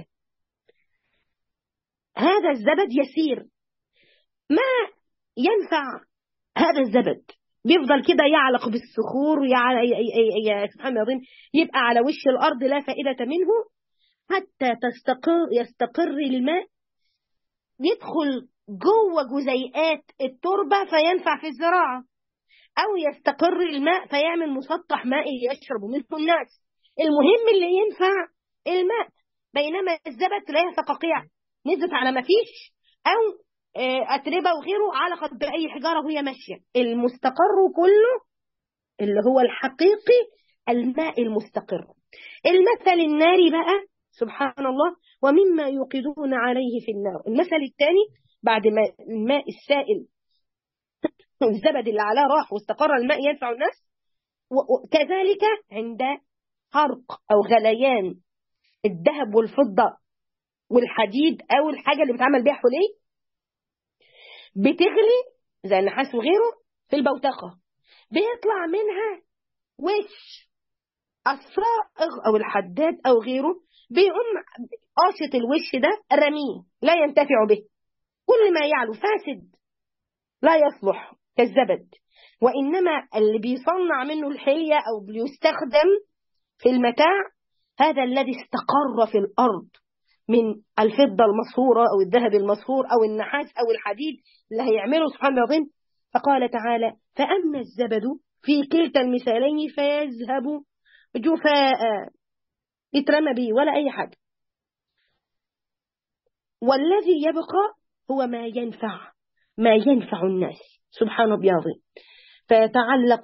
هذا الزبد يسير، ما ينفع هذا الزبد بيفضل كده يعلق بالصخور، يع- ي- ي- ي- سبحان الله العظيم، يبقى على وش الارض لا فائده منه حتى تستقر يستقر الماء، يدخل جوه جزيئات التربه فينفع في الزراعه، أو يستقر الماء فيعمل مسطح مائي يشرب منه الناس. المهم اللي ينفع الماء، بينما الزبد لا فقاقيع نزلت على ما فيش، أو آه، أتربة وغيره علقت بأي حجارة وهي ماشية. المستقر كله اللي هو الحقيقي الماء المستقر. المثل الناري بقى سبحان الله، ومما يوقدون عليه في النار. المثل الثاني بعد ما الماء السائل والزبد اللي عليه راح واستقر الماء ينفع الناس، وكذلك عند حرق أو غليان الذهب والفضة والحديد أو الحاجة اللي بتعمل بيها حلي، بتغلي زي النحاس وغيره في البوتقة، بيطلع منها وش. الصائغ أو الحداد أو غيره بيقوم قاشط الوش ده رميه، لا ينتفع به، كل ما يعلو فاسد لا يصلح كالزبد. وإنما اللي بيصنع منه الحلية أو بيستخدم في المتاع هذا الذي استقر في الأرض من الفضة المصهورة أو الذهب المصهور أو النحاس أو الحديد اللي هيعمله سبحان الله العظيم. فقال تعالى: فأما الزبد في كلتا المثالين فيذهب جفاء، يترمى به ولا أي حاجة، والذي يبقى هو ما ينفع، ما ينفع الناس سبحان الله العظيم. فيتعلق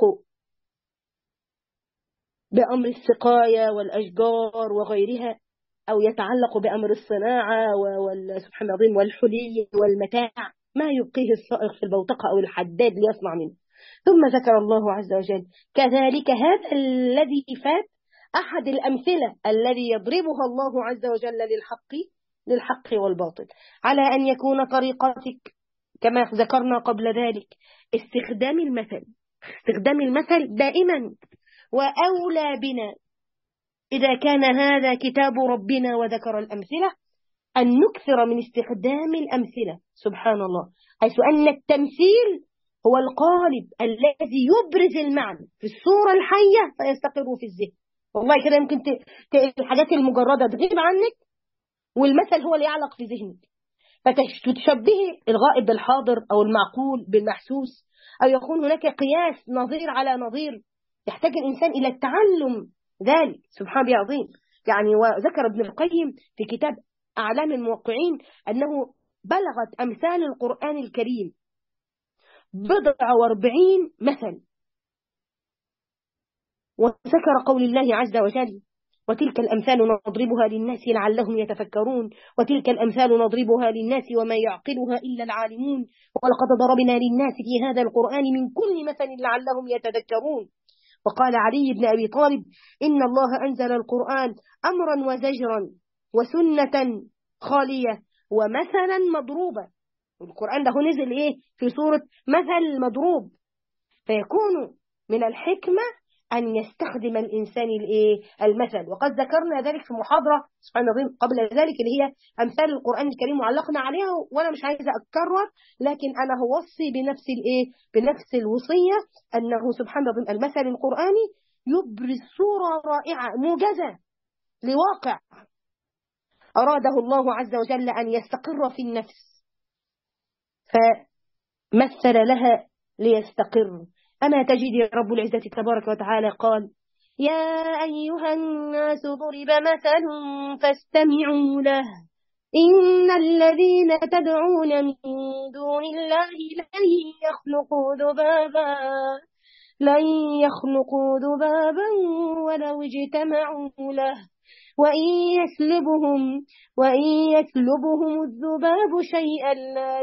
بأمر السقاية والأشجار وغيرها، أو يتعلق بأمر الصناعة سبحان الله العظيم والحلي والمتاع، ما يبقيه الصائغ في البوتقة أو الحداد ليصنع منه. ثم ذكر الله عز وجل كذلك هذا الذي فات أحد الأمثلة الذي يضربها الله عز وجل للحق للحق والباطل، على أن يكون طريقتك كما ذكرنا قبل ذلك استخدام المثل، استخدام المثل دائما. وأولى بنا إذا كان هذا كتاب ربنا وذكر الأمثلة أن نكثر من استخدام الأمثلة سبحان الله، حيث أن التمثيل هو القالب الذي يبرز المعنى في الصورة الحية فيستقر في الذهن. والله كده يمكن الحاجات المجردة تغيب عنك والمثل هو اللي يعلق في ذهنك، فتشبهي الغائب بالحاضر أو المعقول بالمحسوس، أو يكون هناك قياس نظير على نظير. يحتاج الإنسان إلى التعلم ذلك سبحان الله العظيم. يعني وذكر ابن القيم في كتاب أعلام الموقعين أنه بلغت أمثال القرآن الكريم بضع واربعين مثل، وذكر قول الله عز وجل: وتلك الأمثال نضربها للناس لعلهم يتفكرون، وتلك الأمثال نضربها للناس وما يعقلها إلا العالمون، ولقد ضربنا للناس في هذا القرآن من كل مثل لعلهم يتذكرون. وقال علي بن أبي طالب: إن الله أنزل القرآن أمرا وزجرا وسنة خالية ومثلا مضروبا. القرآن ده نزل إيه في سورة مثل مضروب، فيكون من الحكمة أن يستخدم الإنسان الإيه المثل. وقد ذكرنا ذلك في محاضرة سبحان الله قبل ذلك اللي هي أمثال القرآن الكريم وعلقنا عليها، وأنا مش عايزة أتكرر، لكن أنا هوصي بنفس الإيه بنفس الوصية أنه سبحان الله المثل القرآني يبرز صورة رائعة موجزة لواقع أراده الله عز وجل أن يستقر في النفس، فمثل لها ليستقر. أما تجد رب العزة تبارك وتعالى قال: يا أيها الناس ضرب مثل فاستمعوا له إن الذين تدعون من دون الله لن يخلقوا ذبابا لن يخلقوا ذبابا ولو اجتمعوا له وإن يسلبهم وإن يسلبهم الذباب شيئا لا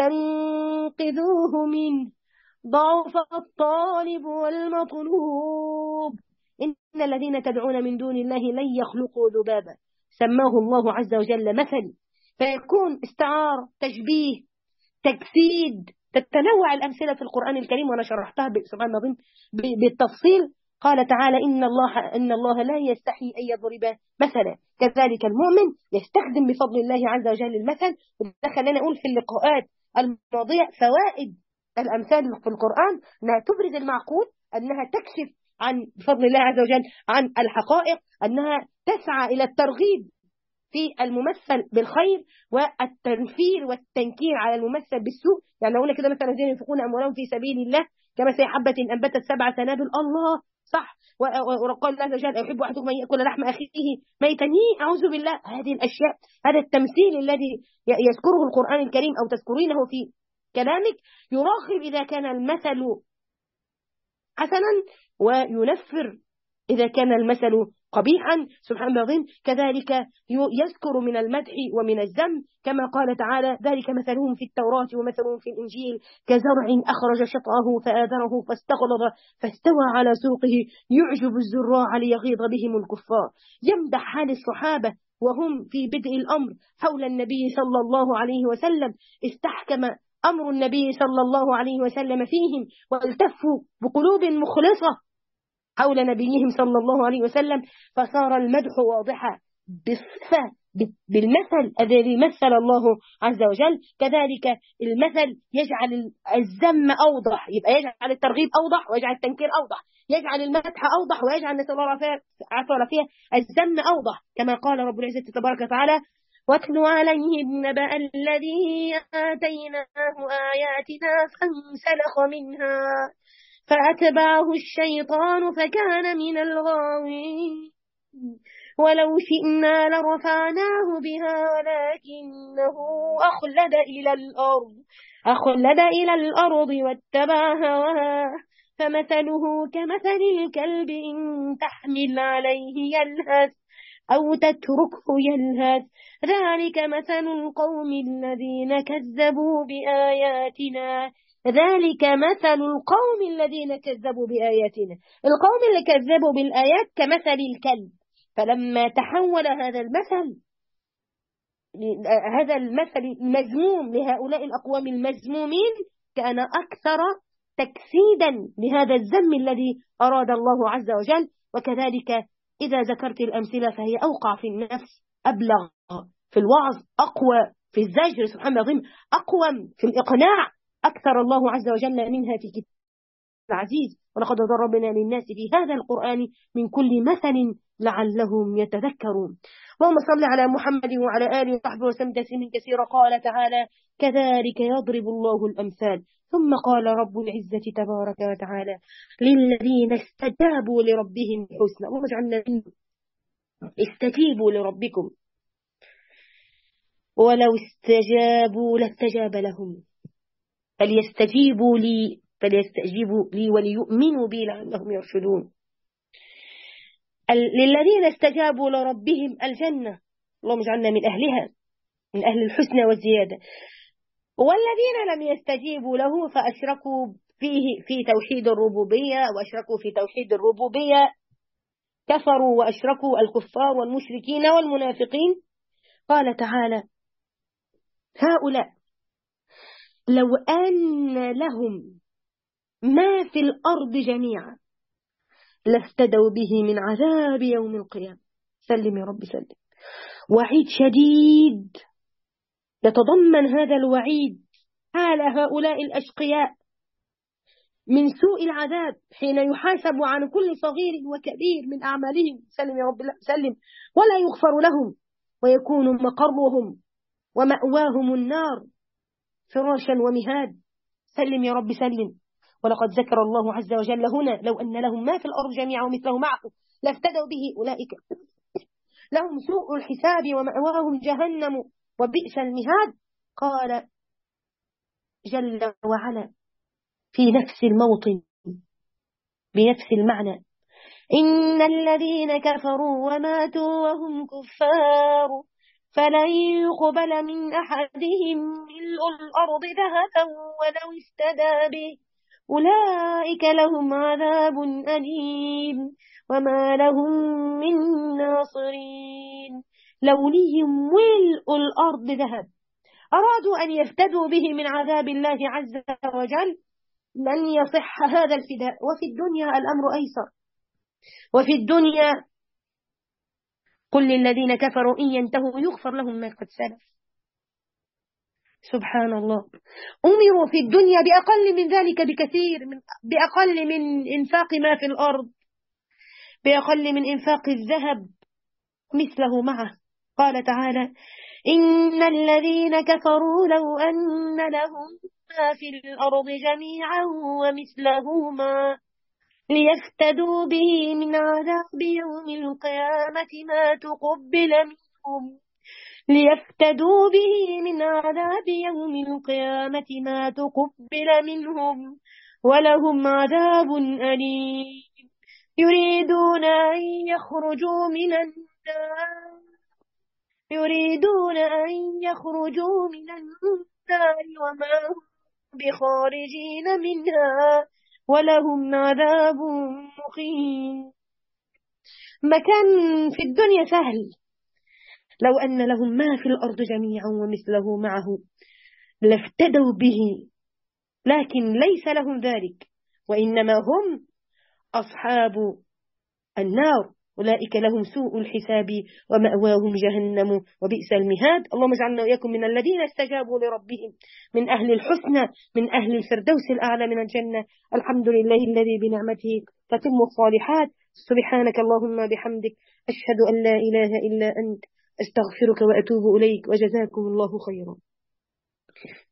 يستنقذوه منه ضعف الطالب والمطلوب إن الذين تدعون من دون الله لن يخلقوا ذبابا سماه الله عز وجل مثل، فيكون استعار، تشبيه، تجسيد، تتنوع الأمثلة في القرآن الكريم، وأنا شرحتها سبحان الله بالتفصيل. قال تعالى إن الله إن الله لا يستحي أن يضرب مثلا، كذلك المؤمن يستخدم بفضل الله عز وجل المثل. وده خلينا نقول في اللقاءات الماضية فوائد الأمثال في القرآن، أنها تبرز المعقول، أنها تكشف عن بفضل الله عز وجل عن الحقائق، أنها تسعى إلى الترغيب في الممثل بالخير والتنفير والتنكير على الممثل بالسوء. يعني أقول كده مثلا الذين ينفقون أموالهم في سبيل الله كمثل حبة أنبتت سبع سنابل، الله صح، وقال الله عز وجل يحب أحدكم أن يأكل لحم أخيه ميتا، أعوذ بالله. هذه الأشياء، هذا التمثيل الذي يذكره القرآن الكريم أو تذكرينه في كلامك يراقب إذا كان المثل حسنا وينفر إذا كان المثل قبيحا، سبحان الله العظيم. كذلك يذكر من المدح ومن الذم كما قال تعالى ذلك مثلهم في التوراة ومثلهم في الإنجيل كزرع أخرج شطأه فآذره فاستغلظ فاستوى على سوقه يعجب الزراع ليغيظ بهم الكفار. يمدح حال الصحابة وهم في بدء الأمر حول النبي صلى الله عليه وسلم، استحكم أمر النبي صلى الله عليه وسلم فيهم والتفوا بقلوب مخلصة حول نبيهم صلى الله عليه وسلم، فصار المدح واضحا بالصفة بالمثل الذي مثل الله عز وجل. كذلك المثل يجعل الذم أوضح، يبقى يجعل الترغيب أوضح ويجعل التنكير أوضح، يجعل المدح أوضح ويجعل نسأل الله العافية الذم أوضح، كما قال رب العزة تبارك وتعالى واتل عليهم نبأ الذي آتيناه آياتنا فانسلخ منها فأتبعه الشيطان فكان من الغاوين ولو شئنا لرفعناه بها ولكنه أخلد إلى الأرض أخلد إلى الأرض واتبع هواه فمثله كمثل الكلب إن تحمل عليه يلهث أو تتركه يلهث ذلك مثل القوم الذين كذبوا بآياتنا ذلك مثل القوم الذين كذبوا بآياتنا. القوم اللي كذبوا بالآيات كمثل الكلب، فلما تحول هذا المثل هذا المثل المذموم لهؤلاء الأقوام المذمومين كان أكثر تكسيدا لهذا الذم الذي أراد الله عز وجل. وكذلك إذا ذكرت الأمثلة فهي أوقع في النفس، أبلغ في الوعظ، أقوى في الزجر، سبحان الله العظيم، أقوى في الإقناع، أكثر الله عز وجل منها في كتاب العزيز. ولقد ضربنا للناس في هذا القرآن من كل مثل لعلهم يتذكرون. اللهم صل على محمد وعلى آله وصحبه وسلم تسليما كثيرا. قال تعالى كذلك يضرب الله الأمثال. ثم قال رب العزة تبارك وتعالى للذين استجابوا لربهم الحسنى. اللهم اجعلنا منهم. استجيبوا لربكم ولو استجابوا لاستجاب لهم فليستجيبوا لي فليستجيبوا لي وليؤمنوا بي لعلهم يرشدون. للذين استجابوا لربهم الجنة، اللهم اجعلنا من أهلها، من أهل الحسنى والزيادة. والذين لم يستجيبوا له فأشركوا فيه في توحيد الربوبية وأشركوا في توحيد الربوبية كفروا وأشركوا الكفار والمشركين والمنافقين. قال تعالى هؤلاء لو أن لهم ما في الأرض جميعا لافتدوا به من عذاب يوم القيامة. سلم يا رب سلم. وعيد شديد يتضمن هذا الوعيد حال هؤلاء الأشقياء من سوء العذاب حين يحاسب عن كل صغير وكبير من أعمالهم. سلم يا رب سلم. ولا يغفر لهم ويكون مقرهم ومأواهم النار فراشا ومهاد. سلم يا رب سلم. ولقد ذكر الله عز وجل هنا لو أن لهم ما في الأرض جميعا ومثله معه لافتدوا به أولئك لهم سوء الحساب ومأواهم جهنم وبئس المهاد. قال جل وعلا في نفس الموطن بنفس المعنى: إن الذين كفروا وماتوا وهم كفار فلن يقبل من أحدهم ملء الأرض ذهبا ولو افتدى به أولئك لهم عذاب أليم وما لهم من ناصرين. لو ليهم ملء الأرض ذهب أرادوا أن يفتدوا به من عذاب الله عز وجل لن يصح هذا الفداء. وفي الدنيا الأمر أيسر، وفي الدنيا قل للذين كفروا إن ينتهوا يغفر لهم ما قد سلف. سبحان الله، أمروا في الدنيا بأقل من ذلك بكثير، من بأقل من إنفاق ما في الأرض، بأقل من إنفاق الذهب مثله معه. قال تعالى: إن الذين كفروا لو أن لهم ما في الأرض جميعا ومثله معه ليفتدوا به من عذاب يوم القيامة ما تقبل منهم ليفتدوا به من عذاب يوم القيامة ما تقبل منهم ولهم عذاب أليم. يريدون أن يخرجوا من النار يريدون أن يخرجوا من النار وما هم بخارجين منها ولهم عذاب مقيم. مكان في الدنيا سهل، لو أن لهم ما في الأرض جميعا ومثله معه لافتدوا به، لكن ليس لهم ذلك، وإنما هم أصحاب النار أولئك لهم سوء الحساب ومأواهم جهنم وبئس المهاد. اللهم اجعلنا وإياكم من الذين استجابوا لربهم، من أهل الحسنى، من أهل الفردوس الأعلى من الجنة. الحمد لله الذي بنعمته تتم الصالحات. سبحانك اللهم بحمدك أشهد أن لا إله إلا أنت أستغفرك وأتوب إليك، وجزاكم الله خيرا.